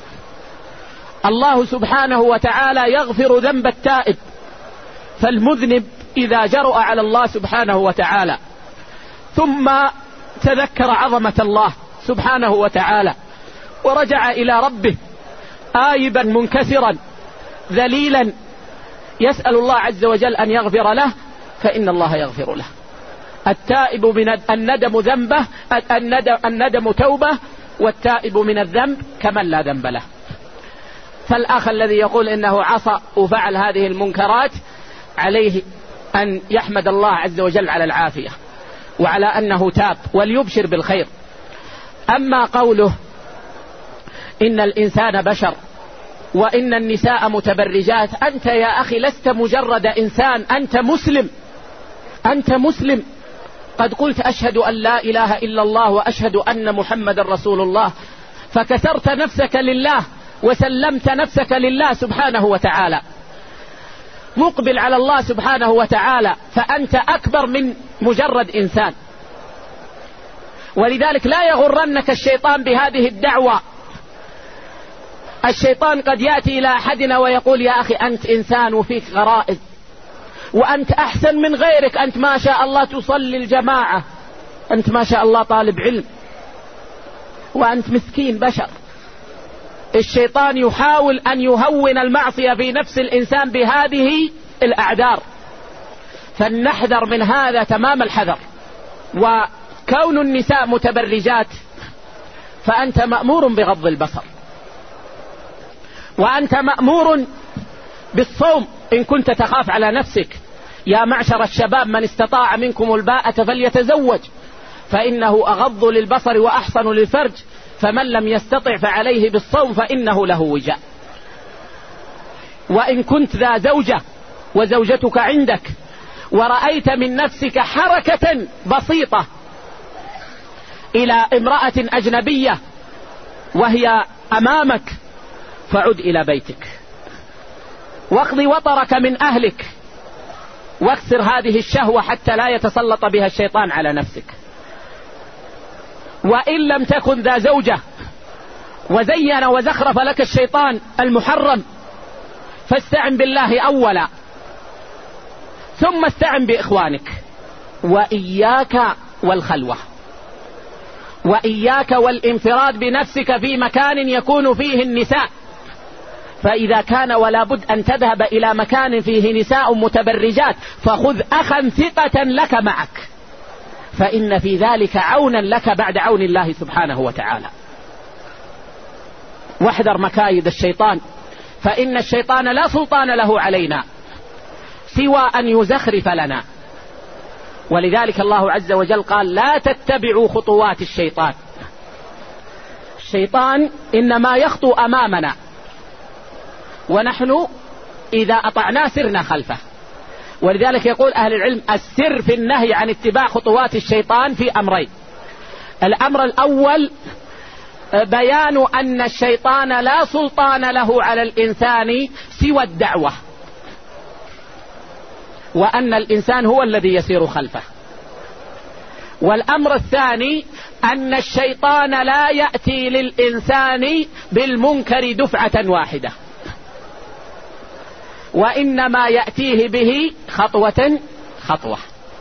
الله سبحانه وتعالى يغفر ذنب التائب، فالمذنب إذا جرؤ على الله سبحانه وتعالى ثم تذكر عظمة الله سبحانه وتعالى ورجع إلى ربه آيبا منكسرا ذليلا يسأل الله عز وجل أن يغفر له، فإن الله يغفر له. التائب من الندم ذنبه، الندم توبة، والتائب من الذنب كمن لا ذنب له. فالأخ الذي يقول إنه عصى وفعل هذه المنكرات عليه أن يحمد الله عز وجل على العافية وعلى أنه تاب وليبشر بالخير. أما قوله إن الإنسان بشر وإن النساء متبرجات، أنت يا أخي لست مجرد إنسان، أنت مسلم قد قلت أشهد أن لا إله إلا الله وأشهد أن محمد رسول الله، فكسرت نفسك لله وسلمت نفسك لله سبحانه وتعالى، مقبل على الله سبحانه وتعالى، فأنت أكبر من مجرد إنسان. ولذلك لا يغرنك الشيطان بهذه الدعوة. الشيطان قد يأتي إلى أحدنا ويقول يا أخي أنت إنسان وفيك غرائز وأنت أحسن من غيرك، أنت ما شاء الله تصلي الجماعة، أنت ما شاء الله طالب علم، وأنت مسكين بشر. الشيطان يحاول أن يهون المعصية في نفس الإنسان بهذه الأعذار، فلنحذر من هذا تمام الحذر. وكون النساء متبرجات فأنت مأمور بغض البصر، وأنت مأمور بالصوم إن كنت تخاف على نفسك. يا معشر الشباب من استطاع منكم الباءة فليتزوج فإنه أغض للبصر وأحصن للفرج، فمن لم يستطع فعليه بالصوم فإنه له وجاء. وإن كنت ذا زوجة وزوجتك عندك ورأيت من نفسك حركة بسيطة إلى امرأة أجنبية وهي أمامك، فعد إلى بيتك واقض وطرك من أهلك واكسر هذه الشهوة حتى لا يتسلط بها الشيطان على نفسك. وإن لم تكن ذا زوجة وزين وزخرف لك الشيطان المحرم فاستعن بالله أولا ثم استعن بإخوانك. وإياك والخلوة، وإياك والانفراد بنفسك في مكان يكون فيه النساء، فإذا كان ولا بد أن تذهب إلى مكان فيه نساء متبرجات فخذ أخا ثقة لك معك، فإن في ذلك عونا لك بعد عون الله سبحانه وتعالى. واحذر مكايد الشيطان، فإن الشيطان لا سلطان له علينا سوى أن يزخرف لنا. ولذلك الله عز وجل قال لا تتبعوا خطوات الشيطان. الشيطان إنما يخطو أمامنا، ونحن إذا أطعناه سرنا خلفه. ولذلك يقول أهل العلم السر في النهي عن اتباع خطوات الشيطان في أمرين. الأمر الأول بيان أن الشيطان لا سلطان له على الإنسان سوى الدعوة، وأن الإنسان هو الذي يسير خلفه. والأمر الثاني أن الشيطان لا يأتي للإنسان بالمنكر دفعة واحدة، وإنما يأتيه به خطوة خطوة،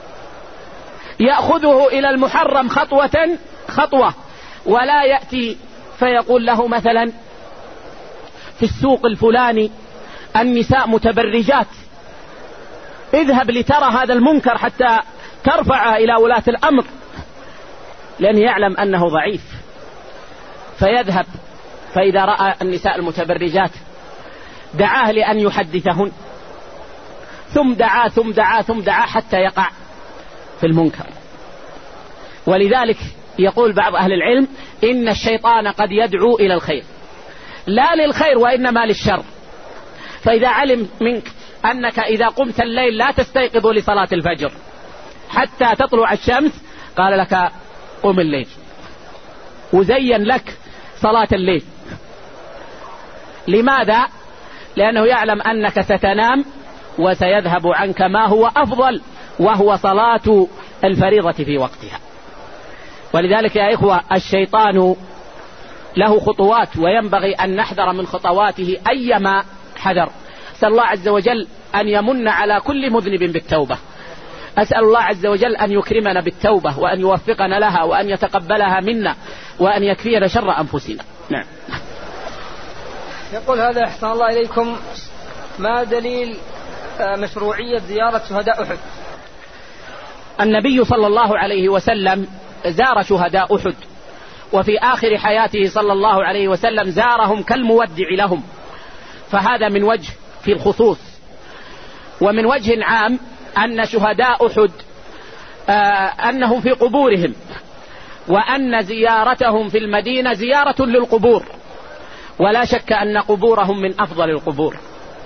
يأخذه إلى المحرم خطوة خطوة، ولا يأتي فيقول له مثلا في السوق الفلاني النساء متبرجات، اذهب لترى هذا المنكر حتى ترفع إلى ولاة الأمر، لأنه يعلم أنه ضعيف، فيذهب فإذا رأى النساء المتبرجات دعاه لأن يحدثهن، ثم دعا ثم دعا ثم دعا حتى يقع في المنكر. ولذلك يقول بعض أهل العلم إن الشيطان قد يدعو إلى الخير، لا للخير وإنما للشر. فإذا علم منك أنك إذا قمت الليل لا تستيقظ لصلاة الفجر حتى تطلع الشمس، قال لك قم الليل، وزين لك صلاة الليل. لماذا؟ لأنه يعلم أنك ستنام وسيذهب عنك ما هو أفضل، وهو صلاة الفريضة في وقتها. ولذلك يا إخوة الشيطان له خطوات، وينبغي أن نحذر من خطواته أيما حذر. أسأل الله عز وجل أن يمن على كل مذنب بالتوبة. أسأل الله عز وجل أن يكرمنا بالتوبة، وأن يوفقنا لها، وأن يتقبلها منا، وأن يكفينا شر أنفسنا. نعم. يقول هذا أحسن الله إليكم، ما دليل مشروعية زيارة شهداء أحد؟ النبي صلى الله عليه وسلم زار شهداء أحد، وفي آخر حياته صلى الله عليه وسلم زارهم كالمودع لهم، فهذا من وجه في الخصوص. ومن وجه عام أن شهداء أحد أنهم في قبورهم، وأن زيارتهم في المدينة زيارة للقبور، ولا شك أن قبورهم من أفضل القبور،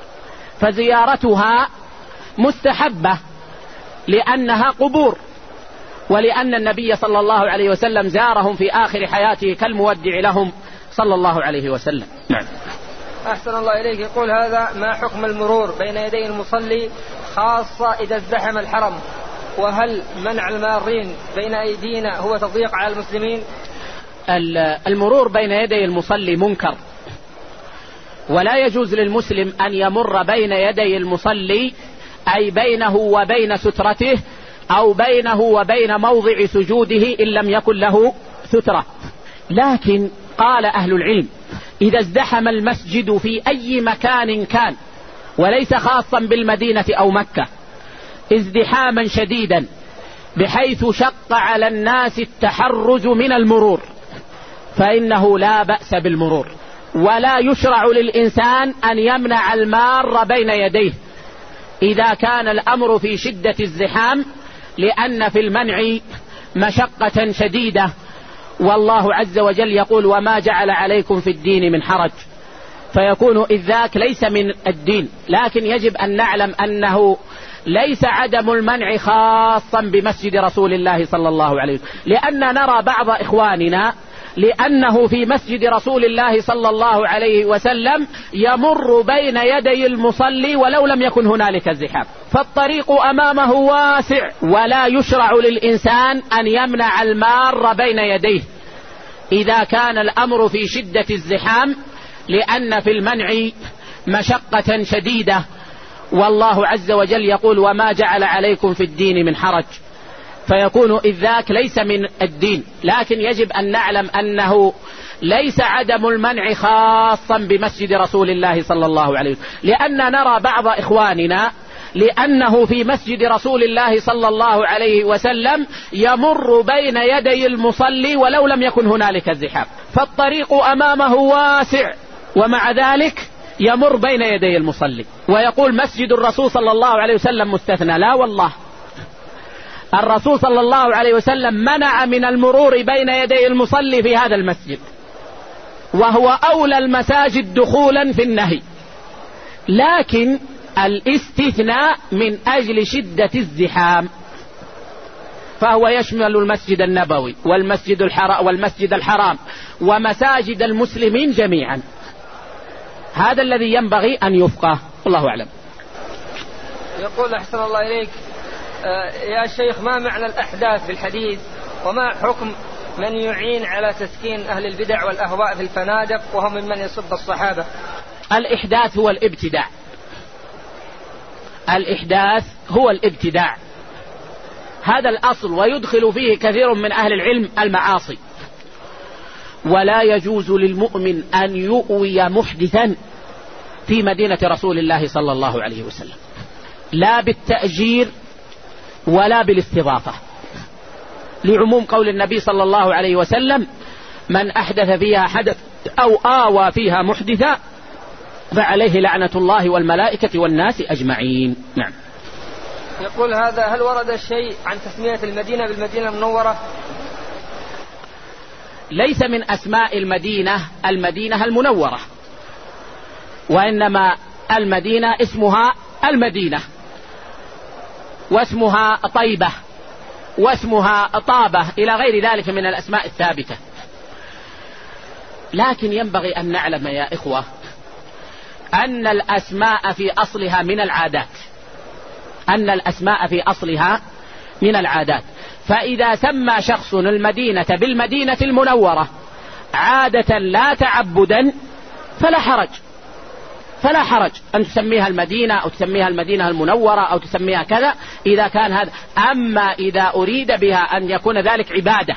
فزيارتها مستحبة لأنها قبور، ولأن النبي صلى الله عليه وسلم زارهم في آخر حياته كالمودع لهم صلى الله عليه وسلم. نعم. أحسن الله إليك. يقول هذا ما حكم المرور بين يدي المصلي خاصة إذا ازدحم الحرم، وهل منع المارين بين أيدينا هو تضييق على المسلمين؟ المرور بين يدي المصلي منكر، ولا يجوز للمسلم أن يمر بين يدي المصلي، أي بينه وبين سترته أو بينه وبين موضع سجوده إن لم يكن له سترة. لكن قال أهل العلم إذا ازدحم المسجد في أي مكان كان، وليس خاصا بالمدينة أو مكة، ازدحاما شديدا بحيث شق على الناس التحرز من المرور، فإنه لا بأس بالمرور، ولا يشرع للإنسان أن يمنع المار بين يديه إذا كان الأمر في شدة الزحام، لأن في المنع مشقة شديدة. والله عز وجل يقول وما جعل عليكم في الدين من حرج، فيكون إذ ذاك ليس من الدين. لكن يجب أن نعلم أنه ليس عدم المنع خاصا بمسجد رسول الله صلى الله عليه وسلم، لأن نرى بعض إخواننا لأنه في مسجد رسول الله صلى الله عليه وسلم يمر بين يدي المصلي ولو لم يكن هنالك الزحام، فالطريق أمامه واسع، ولا يشرع للإنسان أن يمنع المار بين يديه إذا كان الأمر في شدة الزحام، لأن في المنع مشقة شديدة. والله عز وجل يقول وما جعل عليكم في الدين من حرج، فيكون إذ ذاك ليس من الدين. لكن يجب أن نعلم أنه ليس عدم المنع خاصا بمسجد رسول الله صلى الله عليه وسلم، لأن نرى بعض إخواننا لأنه في مسجد رسول الله صلى الله عليه وسلم يمر بين يدي المصلي ولو لم يكن هنالك الزحام، فالطريق أمامه واسع ومع ذلك يمر بين يدي المصلي ويقول مسجد الرسول صلى الله عليه وسلم مستثنى. لا والله، الرسول صلى الله عليه وسلم منع من المرور بين يدي المصلي في هذا المسجد، وهو أولى المساجد دخولا في النهي، لكن الاستثناء من أجل شدة الزحام، فهو يشمل المسجد النبوي والمسجد الحرام ومساجد المسلمين جميعا. هذا الذي ينبغي أن يفقه، والله أعلم. يقول أحسن الله إليك يا شيخ، ما معنى الأحداث في الحديث، وما حكم من يعين على تسكين أهل البدع والأهواء في الفنادق وهم ممن يسب الصحابة؟ الإحداث هو الابتداع، الإحداث هو الابتداع، هذا الأصل، ويدخل فيه كثير من أهل العلم المعاصي. ولا يجوز للمؤمن أن يؤوي محدثا في مدينة رسول الله صلى الله عليه وسلم، لا بالتأجير ولا بالاستضافة، لعموم قول النبي صلى الله عليه وسلم من أحدث فيها حدث أو آوى فيها محدثا فعليه لعنة الله والملائكة والناس أجمعين. نعم. يقول هذا، هل ورد شيء عن تسمية المدينة بالمدينة المنورة؟ ليس من أسماء المدينة المنورة، وإنما المدينة اسمها المدينة، واسمها طيبة، واسمها طابة، إلى غير ذلك من الأسماء الثابتة. لكن ينبغي أن نعلم يا إخوة أن الأسماء في أصلها من العادات، أن الأسماء في أصلها من العادات، فإذا سمى شخص المدينة بالمدينة المنورة عادة لا تعبدا فلا حرج أن تسميها المدينة أو تسميها المدينة المنورة أو تسميها كذا إذا كان هذا. أما إذا أريد بها أن يكون ذلك عبادة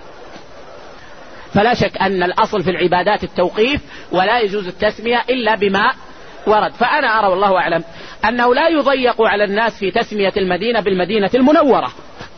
فلا شك أن الأصل في العبادات التوقيف، ولا يجوز التسمية إلا بما ورد. فأنا أرى والله أعلم أنه لا يضيق على الناس في تسمية المدينة بالمدينة المنورة،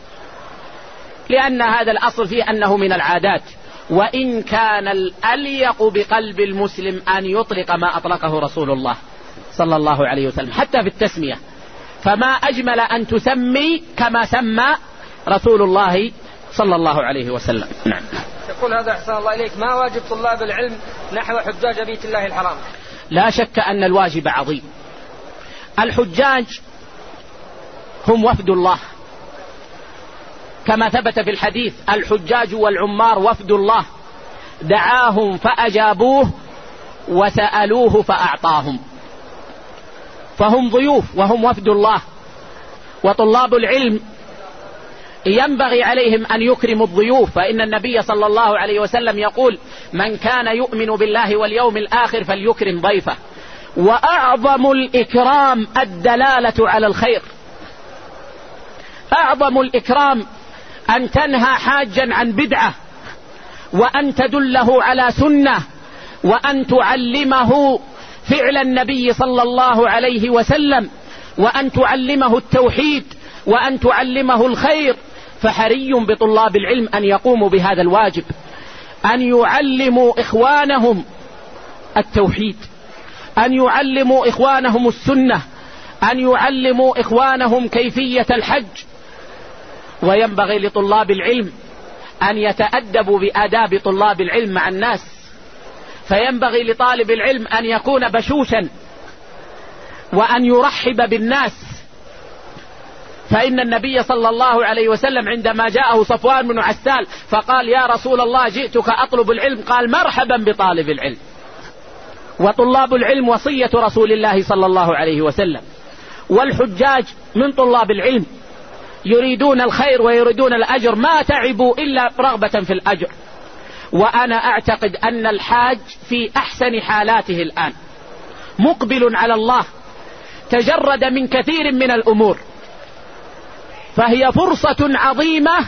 لأن هذا الأصل فيه أنه من العادات، وإن كان الأليق بقلب المسلم أن يطلق ما أطلقه رسول الله صلى الله عليه وسلم حتى في التسمية، فما أجمل أن تسمي كما سمى رسول الله صلى الله عليه وسلم. نعم. يقول هذا أحسن الله إليك، ما واجب طلاب العلم نحو حجاج بيت الله الحرام؟ لا شك أن الواجب عظيم. الحجاج هم وفد الله، كما ثبت في الحديث الحجاج والعمار وفد الله دعاهم فأجابوه وسألوه فأعطاهم، فهم ضيوف وهم وفد الله. وطلاب العلم ينبغي عليهم أن يكرموا الضيوف، فإن النبي صلى الله عليه وسلم يقول من كان يؤمن بالله واليوم الآخر فليكرم ضيفه. وأعظم الإكرام الدلالة على الخير، أعظم الإكرام أن تنهى حاجا عن بدعة، وأن تدله على سنة، وأن تعلمه فعل النبي صلى الله عليه وسلم، وأن تعلمه التوحيد، وأن تعلمه الخير. فحري بطلاب العلم أن يقوموا بهذا الواجب، أن يعلموا إخوانهم التوحيد، أن يعلموا إخوانهم السنة، أن يعلموا إخوانهم كيفية الحج. وينبغي لطلاب العلم أن يتأدبوا بآداب طلاب العلم مع الناس، فينبغي لطالب العلم أن يكون بشوشا وأن يرحب بالناس. فإن النبي صلى الله عليه وسلم عندما جاءه صفوان بن عسال فقال يا رسول الله جئتك أطلب العلم، قال مرحبا بطالب العلم. وطلاب العلم وصية رسول الله صلى الله عليه وسلم. والحجاج من طلاب العلم يريدون الخير ويريدون الأجر، ما تعبوا إلا رغبة في الأجر. وأنا أعتقد أن الحاج في أحسن حالاته الآن، مقبل على الله، تجرد من كثير من الأمور، فهي فرصة عظيمة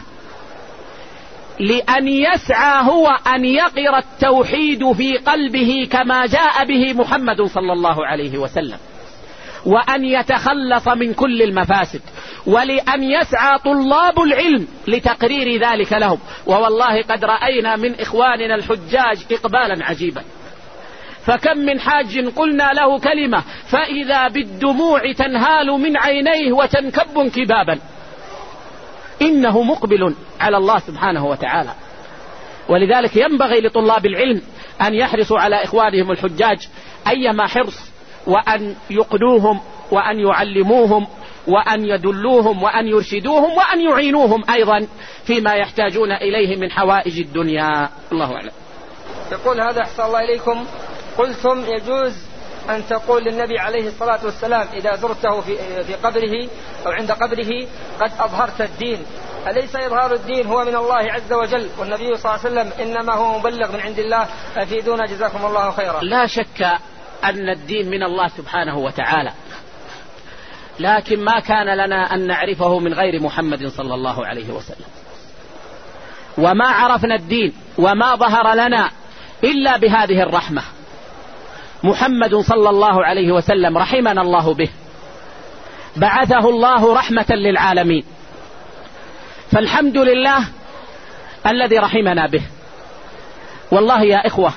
لأن يسعى هو أن يقر التوحيد في قلبه كما جاء به محمد صلى الله عليه وسلم، وأن يتخلص من كل المفاسد، ولأن يسعى طلاب العلم لتقرير ذلك لهم. ووالله قد رأينا من إخواننا الحجاج إقبالا عجيبا، فكم من حاج قلنا له كلمة فإذا بالدموع تنهال من عينيه وتنكب انكبابا، إنه مقبل على الله سبحانه وتعالى. ولذلك ينبغي لطلاب العلم أن يحرصوا على إخوانهم الحجاج أيما حرص، وأن يقنوهم وأن يعلموهم وأن يدلوهم وأن يرشدوهم وأن يعينوهم أيضا فيما يحتاجون إليه من حوائج الدنيا. الله أعلم. يقول هذا أحسن الله إليكم، قلتم يجوز أن تقول للنبي عليه الصلاة والسلام إذا زرته في قبره أو عند قبره قد أظهرت الدين، أليس إظهار الدين هو من الله عز وجل والنبي صلى الله عليه وسلم إنما هو مبلغ من عند الله؟ أفيدونا جزاكم الله خيرا. لا شك أن الدين من الله سبحانه وتعالى، لكن ما كان لنا أن نعرفه من غير محمد صلى الله عليه وسلم، وما عرفنا الدين وما ظهر لنا إلا بهذه الرحمة. محمد صلى الله عليه وسلم رحمنا الله به، بعثه الله رحمة للعالمين، فالحمد لله الذي رحمنا به. والله يا إخوة،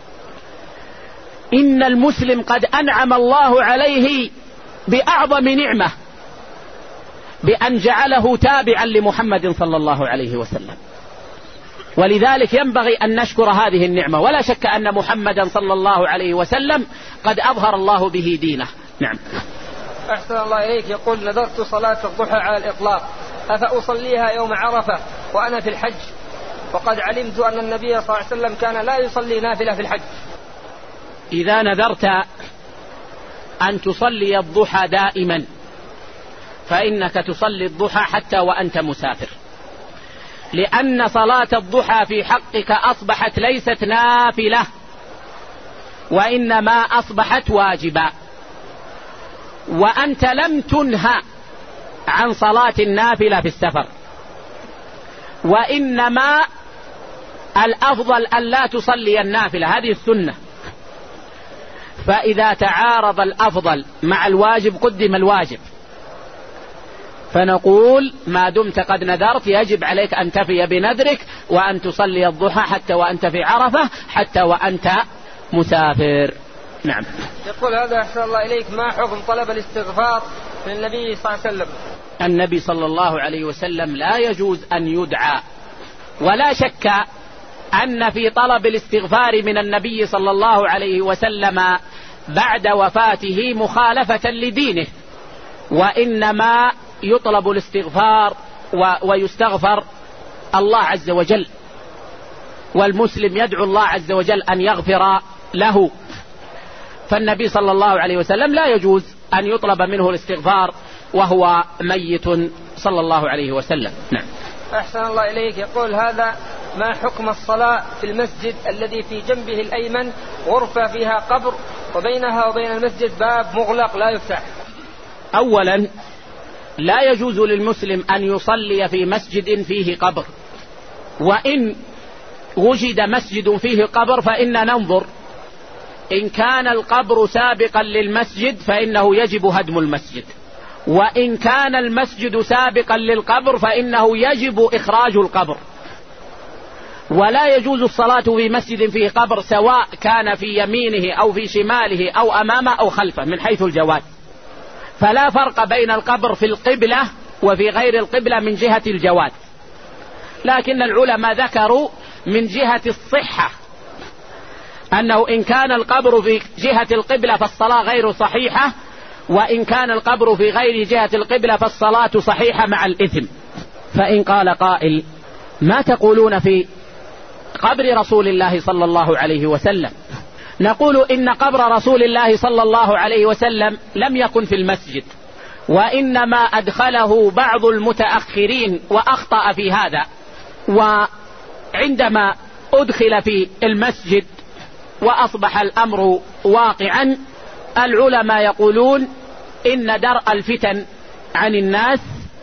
إن المسلم قد أنعم الله عليه بأعظم نعمة بأن جعله تابعا لمحمد صلى الله عليه وسلم، ولذلك ينبغي أن نشكر هذه النعمة. ولا شك أن محمدا صلى الله عليه وسلم قد أظهر الله به دينه. نعم. أحسن الله إليك. يقول نذرت صلاة الضحى على الإطلاق، أفأصليها يوم عرفة وأنا في الحج، وقد علمت أن النبي صلى الله عليه وسلم كان لا يصلي نافلة في الحج. إذا نذرت أن تصلي الضحى دائما فإنك تصلي الضحى حتى وأنت مسافر، لأن صلاة الضحى في حقك أصبحت ليست نافلة وإنما أصبحت واجبة، وأنت لم تنهى عن صلاة النافلة في السفر، وإنما الأفضل أن لا تصلي النافلة، هذه السنة. فإذا تعارض الأفضل مع الواجب قدم الواجب، فنقول ما دمت قد نذرت يجب عليك أن تفي بنذرك وأن تصلي الضحى حتى وأنت في عرفة، حتى وأنت مسافر. نعم. يقول هذا أحسن الله إليك، ما حكم طلب الاستغفار من النبي صلى الله عليه وسلم؟ النبي صلى الله عليه وسلم لا يجوز أن يدعى، ولا شك أن في طلب الاستغفار من النبي صلى الله عليه وسلم بعد وفاته مخالفة لدينه، وإنما يطلب الاستغفار ويستغفر الله عز وجل، والمسلم يدعو الله عز وجل أن يغفر له. فالنبي صلى الله عليه وسلم لا يجوز أن يطلب منه الاستغفار وهو ميت صلى الله عليه وسلم. نعم. أحسن الله إليك. يقول هذا ما حكم الصلاة في المسجد الذي في جنبه الأيمن غرفة فيها قبر وبينها وبين المسجد باب مغلق لا يفتح؟ أولا لا يجوز للمسلم أن يصلي في مسجد فيه قبر، وإن وجد مسجد فيه قبر فإن ننظر، إن كان القبر سابقا للمسجد فإنه يجب هدم المسجد، وإن كان المسجد سابقا للقبر فإنه يجب إخراج القبر. ولا يجوز الصلاة في مسجد فيه قبر سواء كان في يمينه أو في شماله أو أمامه أو خلفه من حيث الجواز، فلا فرق بين القبر في القبلة وفي غير القبلة من جهة الجواز، لكن العلماء ذكروا من جهة الصحة أنه إن كان القبر في جهة القبلة فالصلاة غير صحيحة، وإن كان القبر في غير جهة القبلة فالصلاة صحيحة مع الإثم. فإن قال قائل ما تقولون في قبر رسول الله صلى الله عليه وسلم؟ نقول إن قبر رسول الله صلى الله عليه وسلم لم يكن في المسجد، وإنما أدخله بعض المتأخرين وأخطأ في هذا، وعندما أدخل في المسجد وأصبح الأمر واقعا العلماء يقولون إن درء الفتن عن الناس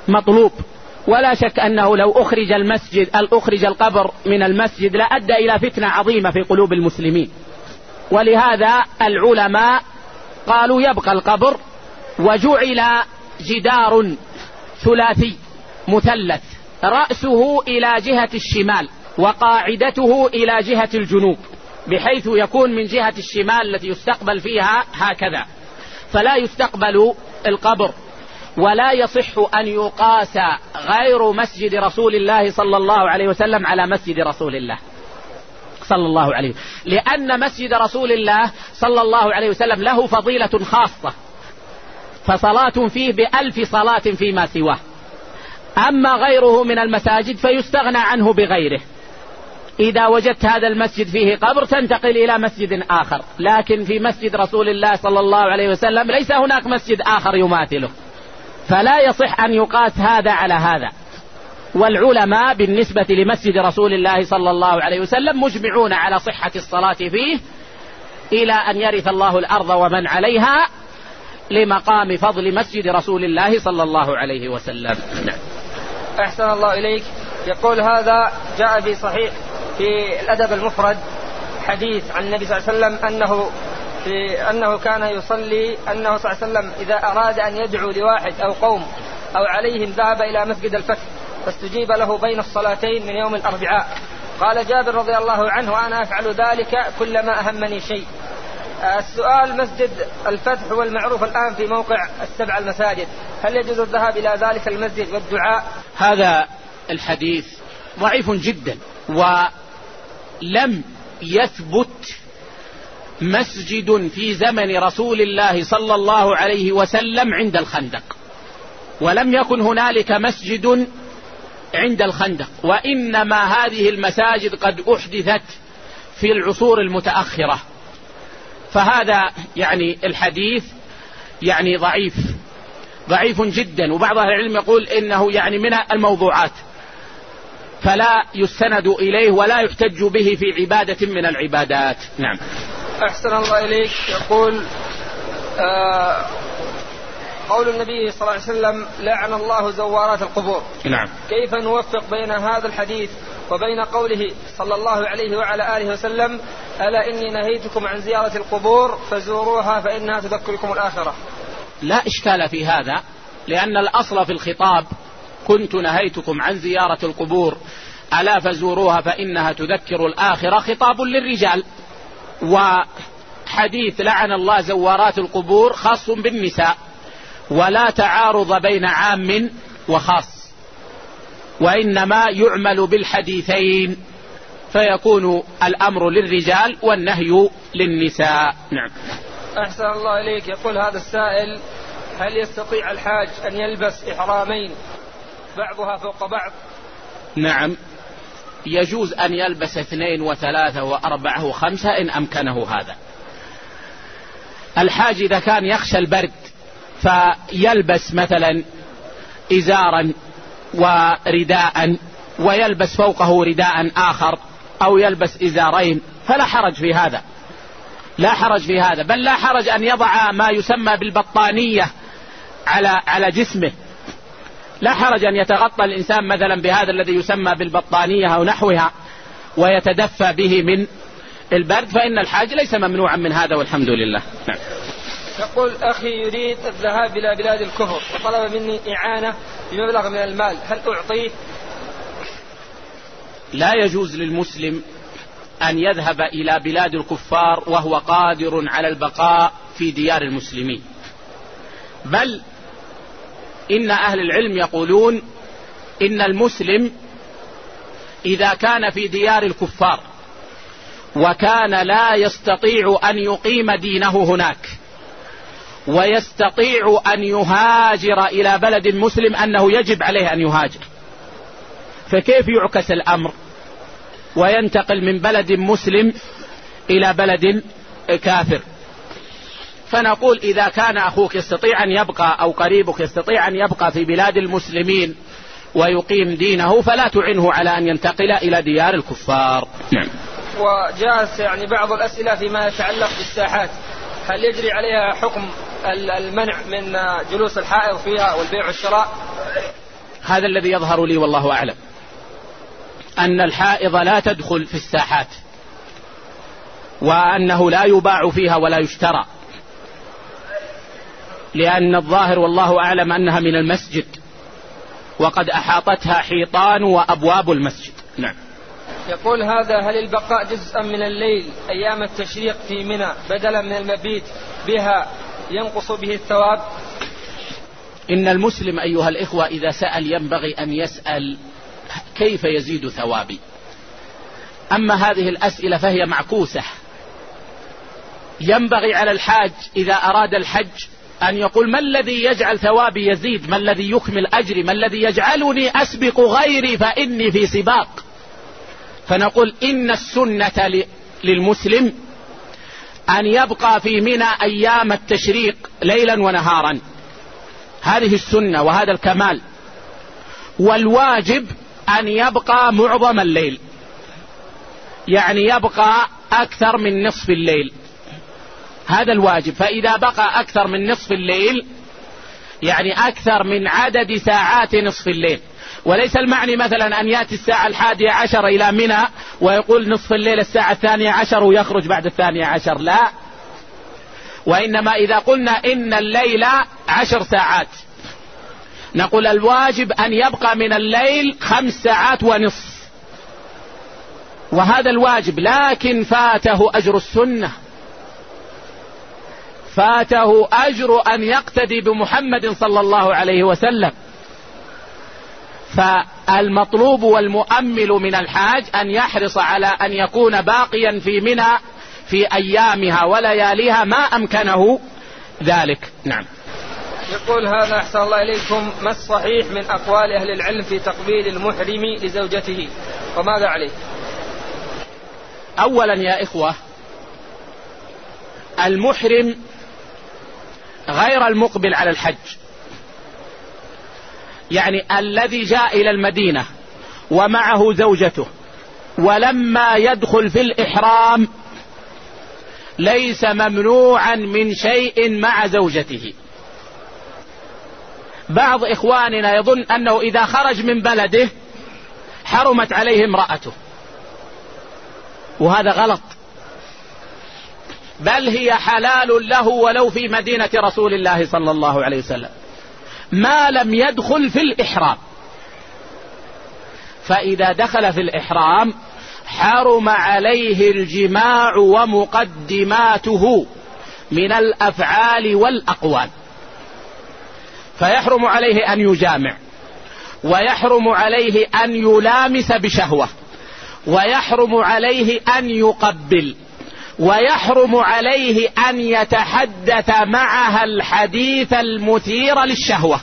مطلوب، ولا شك أنه لو أخرج القبر من المسجد لأدى إلى فتنة عظيمة في قلوب المسلمين. ولهذا العلماء قالوا يبقى القبر، وجعل جدار ثلاثي مثلث رأسه إلى جهة الشمال وقاعدته إلى جهة الجنوب، بحيث يكون من جهة الشمال التي يستقبل فيها هكذا، فلا يستقبل القبر. ولا يصح أن يقاس غير مسجد رسول الله صلى الله عليه وسلم على مسجد رسول الله صلى الله عليه وسلم، لأن مسجد رسول الله صلى الله عليه وسلم له فضيلة خاصة، فصلاة فيه ب1000 صلاة فيما سواه. أما غيره من المساجد فيستغنى عنه بغيره. إذا وجدت هذا المسجد فيه قبر تنتقل إلى مسجد آخر، لكن في مسجد رسول الله صلى الله عليه وسلم ليس هناك مسجد آخر يماثله، فلا يصح أن يقاس هذا على هذا. والعلماء بالنسبة لمسجد رسول الله صلى الله عليه وسلم مجمعون على صحة الصلاة فيه إلى أن يرث الله الأرض ومن عليها، لمقام فضل مسجد رسول الله صلى الله عليه وسلم. نعم. أحسن الله إليك. يقول هذا جاء في صحيح في الأدب المفرد حديث عن النبي صلى الله عليه وسلم أنه كان يصلي، أنه صلى الله عليه وسلم إذا أراد أن يدعو لواحد أو قوم أو عليهم ذهب إلى مسجد الفتح فاستجيب له بين الصلاتين من يوم الأربعاء. قال جابر رضي الله عنه: وأنا أفعل ذلك كلما أهمني شيء. السؤال: مسجد الفتح هو المعروف الآن في موقع 7 المساجد، هل يجوز الذهاب إلى ذلك المسجد والدعاء؟ هذا الحديث ضعيف جدا، ولم يثبت مسجد في زمن رسول الله صلى الله عليه وسلم عند الخندق، ولم يكن هنالك مسجد عند الخندق، وإنما هذه المساجد قد أحدثت في العصور المتأخرة. فهذا يعني الحديث يعني ضعيف جدا، وبعض أهل العلم يقول إنه يعني من الموضوعات، فلا يستند إليه ولا يحتج به في عبادة من العبادات. نعم. أحسن الله إليك. يقول قول النبي صلى الله عليه وسلم: لعن الله زوارات القبور. نعم. كيف نوفق بين هذا الحديث وبين قوله صلى الله عليه وعلى آله وسلم: ألا إني نهيتكم عن زيارة القبور فزوروها فإنها تذكركم الآخرة؟ لا إشكال في هذا، لأن الأصل في الخطاب: كنت نهيتكم عن زيارة القبور ألا فزوروها فإنها تذكر الآخرة، خطاب للرجال. وحديث لعن الله زوارات القبور خاص بالنساء، ولا تعارض بين عام وخاص، وإنما يعمل بالحديثين، فيكون الأمر للرجال والنهي للنساء. نعم. أحسن الله إليك. يقول هذا السائل: هل يستطيع الحاج أن يلبس إحرامين بعضها فوق بعض؟ نعم، يجوز أن يلبس 2 و3 و4 و5 إن أمكنه هذا. الحاج إذا كان يخشى البرد فيلبس مثلا إزارا ورداء ويلبس فوقه رداء آخر، أو يلبس إزارين، فلا حرج في هذا، لا حرج في هذا، بل لا حرج أن يضع ما يسمى بالبطانية على جسمه، لا حرج أن يتغطى الإنسان مثلا بهذا الذي يسمى بالبطانية أو نحوها ويتدفى به من البرد، فإن الحاج ليس ممنوعا من هذا والحمد لله. نعم. يقول: أخي يريد الذهاب إلى بلاد الكفر وطلب مني إعانة بمبلغ من المال، هل أعطيه؟ لا يجوز للمسلم أن يذهب إلى بلاد الكفار وهو قادر على البقاء في ديار المسلمين، بل إن أهل العلم يقولون إن المسلم إذا كان في ديار الكفار وكان لا يستطيع أن يقيم دينه هناك ويستطيع أن يهاجر إلى بلد مسلم، أنه يجب عليه أن يهاجر. فكيف يعكس الأمر وينتقل من بلد مسلم إلى بلد كافر؟ فنقول إذا كان أخوك يستطيع أن يبقى أو قريبك يستطيع أن يبقى في بلاد المسلمين ويقيم دينه فلا تعنه على أن ينتقل إلى ديار الكفار. نعم. وجاءت يعني بعض الأسئلة فيما يتعلق بالساحات، هل يجري عليها حكم المنع من جلوس الحائض فيها والبيع والشراء؟ هذا الذي يظهر لي والله أعلم، أن الحائض لا تدخل في الساحات، وأنه لا يباع فيها ولا يشترى، لأن الظاهر والله أعلم أنها من المسجد، وقد أحاطتها حيطان وأبواب المسجد. نعم. يقول هذا: هل البقاء جزءا من الليل أيام التشريق في منى بدلا من المبيت بها ينقص به الثواب؟ إن المسلم أيها الإخوة إذا سأل ينبغي أن يسأل كيف يزيد ثوابي. أما هذه الأسئلة فهي معكوسة. ينبغي على الحاج إذا أراد الحج أن يقول: ما الذي يجعل ثوابي يزيد؟ ما الذي يكمل أجري؟ ما الذي يجعلني أسبق غيري فإني في سباق؟ فنقول: إن السنة للمسلم أن يبقى في منى أيام التشريق ليلا ونهارا، هذه السنة وهذا الكمال. والواجب أن يبقى معظم الليل، يعني يبقى أكثر من نصف الليل، هذا الواجب. فإذا بقى أكثر من نصف الليل يعني أكثر من عدد ساعات نصف الليل. وليس المعني مثلا أن يأتي الساعة 11 إلى منى ويقول نصف الليل الساعة 12 ويخرج بعد 12، لا. وإنما إذا قلنا إن الليل 10 ساعات نقول الواجب أن يبقى من الليل 5 ساعات ونصف، وهذا الواجب. لكن فاته أجر السنة، فاته أجر أن يقتدي بمحمد صلى الله عليه وسلم. فالمطلوب والمؤمل من الحاج أن يحرص على أن يكون باقيا في منى في أيامها ولياليها ما أمكنه ذلك. نعم. يقول هذا: أحسن الله إليكم، ما الصحيح من أقوال أهل العلم في تقبيل المحرم لزوجته وماذا عليه؟ أولا يا إخوة، المحرم غير المقبل على الحج، يعني الذي جاء إلى المدينة ومعه زوجته ولما يدخل في الإحرام ليس ممنوعا من شيء مع زوجته. بعض إخواننا يظن أنه إذا خرج من بلده حرمت عليه امرأته، وهذا غلط، بل هي حلال له ولو في مدينة رسول الله صلى الله عليه وسلم ما لم يدخل في الإحرام. فإذا دخل في الإحرام حرم عليه الجماع ومقدماته من الأفعال والأقوال، فيحرم عليه أن يجامع، ويحرم عليه أن يلامس بشهوة، ويحرم عليه أن يقبل، ويحرم عليه أن يتحدث معها الحديث المثير للشهوة،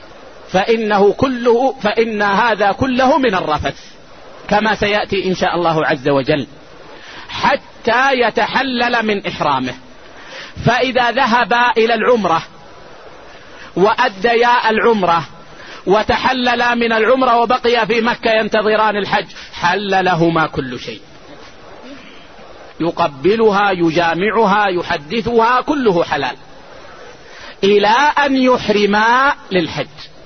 فإن هذا كله من الرفث كما سيأتي إن شاء الله عز وجل، حتى يتحلل من إحرامه. فإذا ذهب إلى العمرة وأديا العمرة وتحللا من العمرة وبقي في مكة ينتظران الحج حل لهما كل شيء، يقبلها، يجامعها، يحدثها، كله حلال إلى أن يحرما للحج.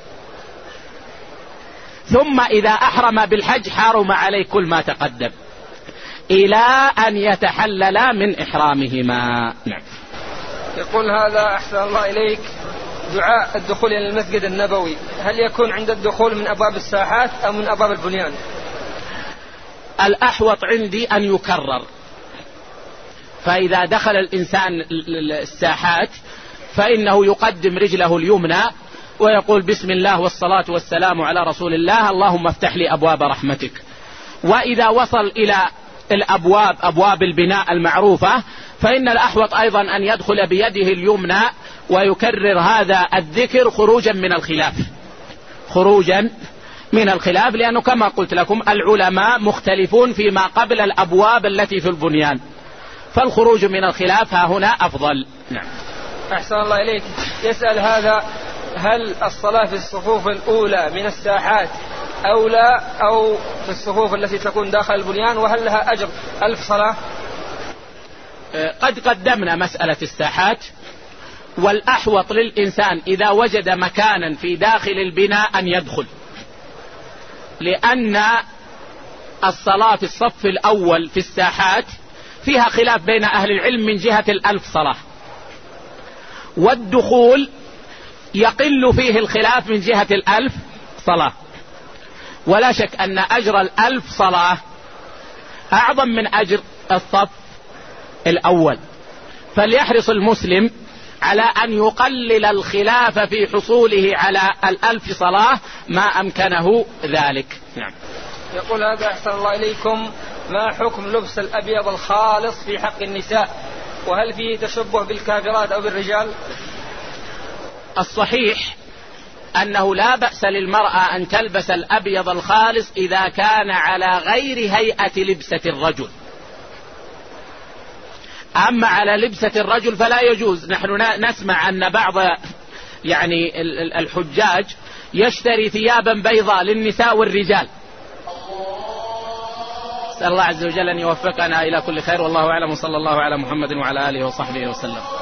ثم إذا أحرم بالحج حرم عليه كل ما تقدم إلى أن يتحللا من إحرامهما. نعم. يقول هذا: أحسن الله إليك، دعاء الدخول إلى المسجد النبوي هل يكون عند الدخول من أبواب الساحات أو من أبواب البنيان؟ الأحوط عندي أن يكرر، فإذا دخل الإنسان الساحات فإنه يقدم رجله اليمنى ويقول: بسم الله والصلاة والسلام على رسول الله، اللهم افتح لي أبواب رحمتك. وإذا وصل إلى الأبواب، أبواب البناء المعروفة، فإن الأحوط أيضا أن يدخل بيده اليمنى ويكرر هذا الذكر خروجا من الخلاف، لأنه كما قلت لكم العلماء مختلفون فيما قبل الأبواب التي في البنيان، فالخروج من الخلاف ها هنا أفضل. نعم. أحسن الله إليك، يسأل هذا: هل الصلاة في الصفوف الأولى من الساحات أولى أو في الصفوف التي تكون داخل البنيان، وهل لها أجر 1000 صلاة؟ قد قدمنا مسألة الساحات، والأحوط للإنسان إذا وجد مكانا في داخل البناء أن يدخل، لأن الصلاة في الصف الأول في الساحات فيها خلاف بين أهل العلم من جهة 1000 صلاة، والدخول يقل فيه الخلاف من جهة 1000 صلاة. ولا شك أن أجر 1000 صلاة أعظم من أجر الصف الأول، فليحرص المسلم على أن يقلل الخلاف في حصوله على 1000 صلاة ما أمكنه ذلك. نعم. يقول هذا أحسن الله إليكم، ما حكم لبس الأبيض الخالص في حق النساء، وهل فيه تشبه بالكافرات أو بالرجال؟ الصحيح أنه لا بأس للمرأة أن تلبس الأبيض الخالص إذا كان على غير هيئة لبسة الرجل. أما على لبسة الرجل فلا يجوز. نحن نسمع أن بعض الحجاج يشتري ثيابا بيضاء للنساء والرجال. أسأل الله عز وجل أن يوفقنا إلى كل خير، والله أعلم، وصلى الله على محمد وعلى آله وصحبه وسلم.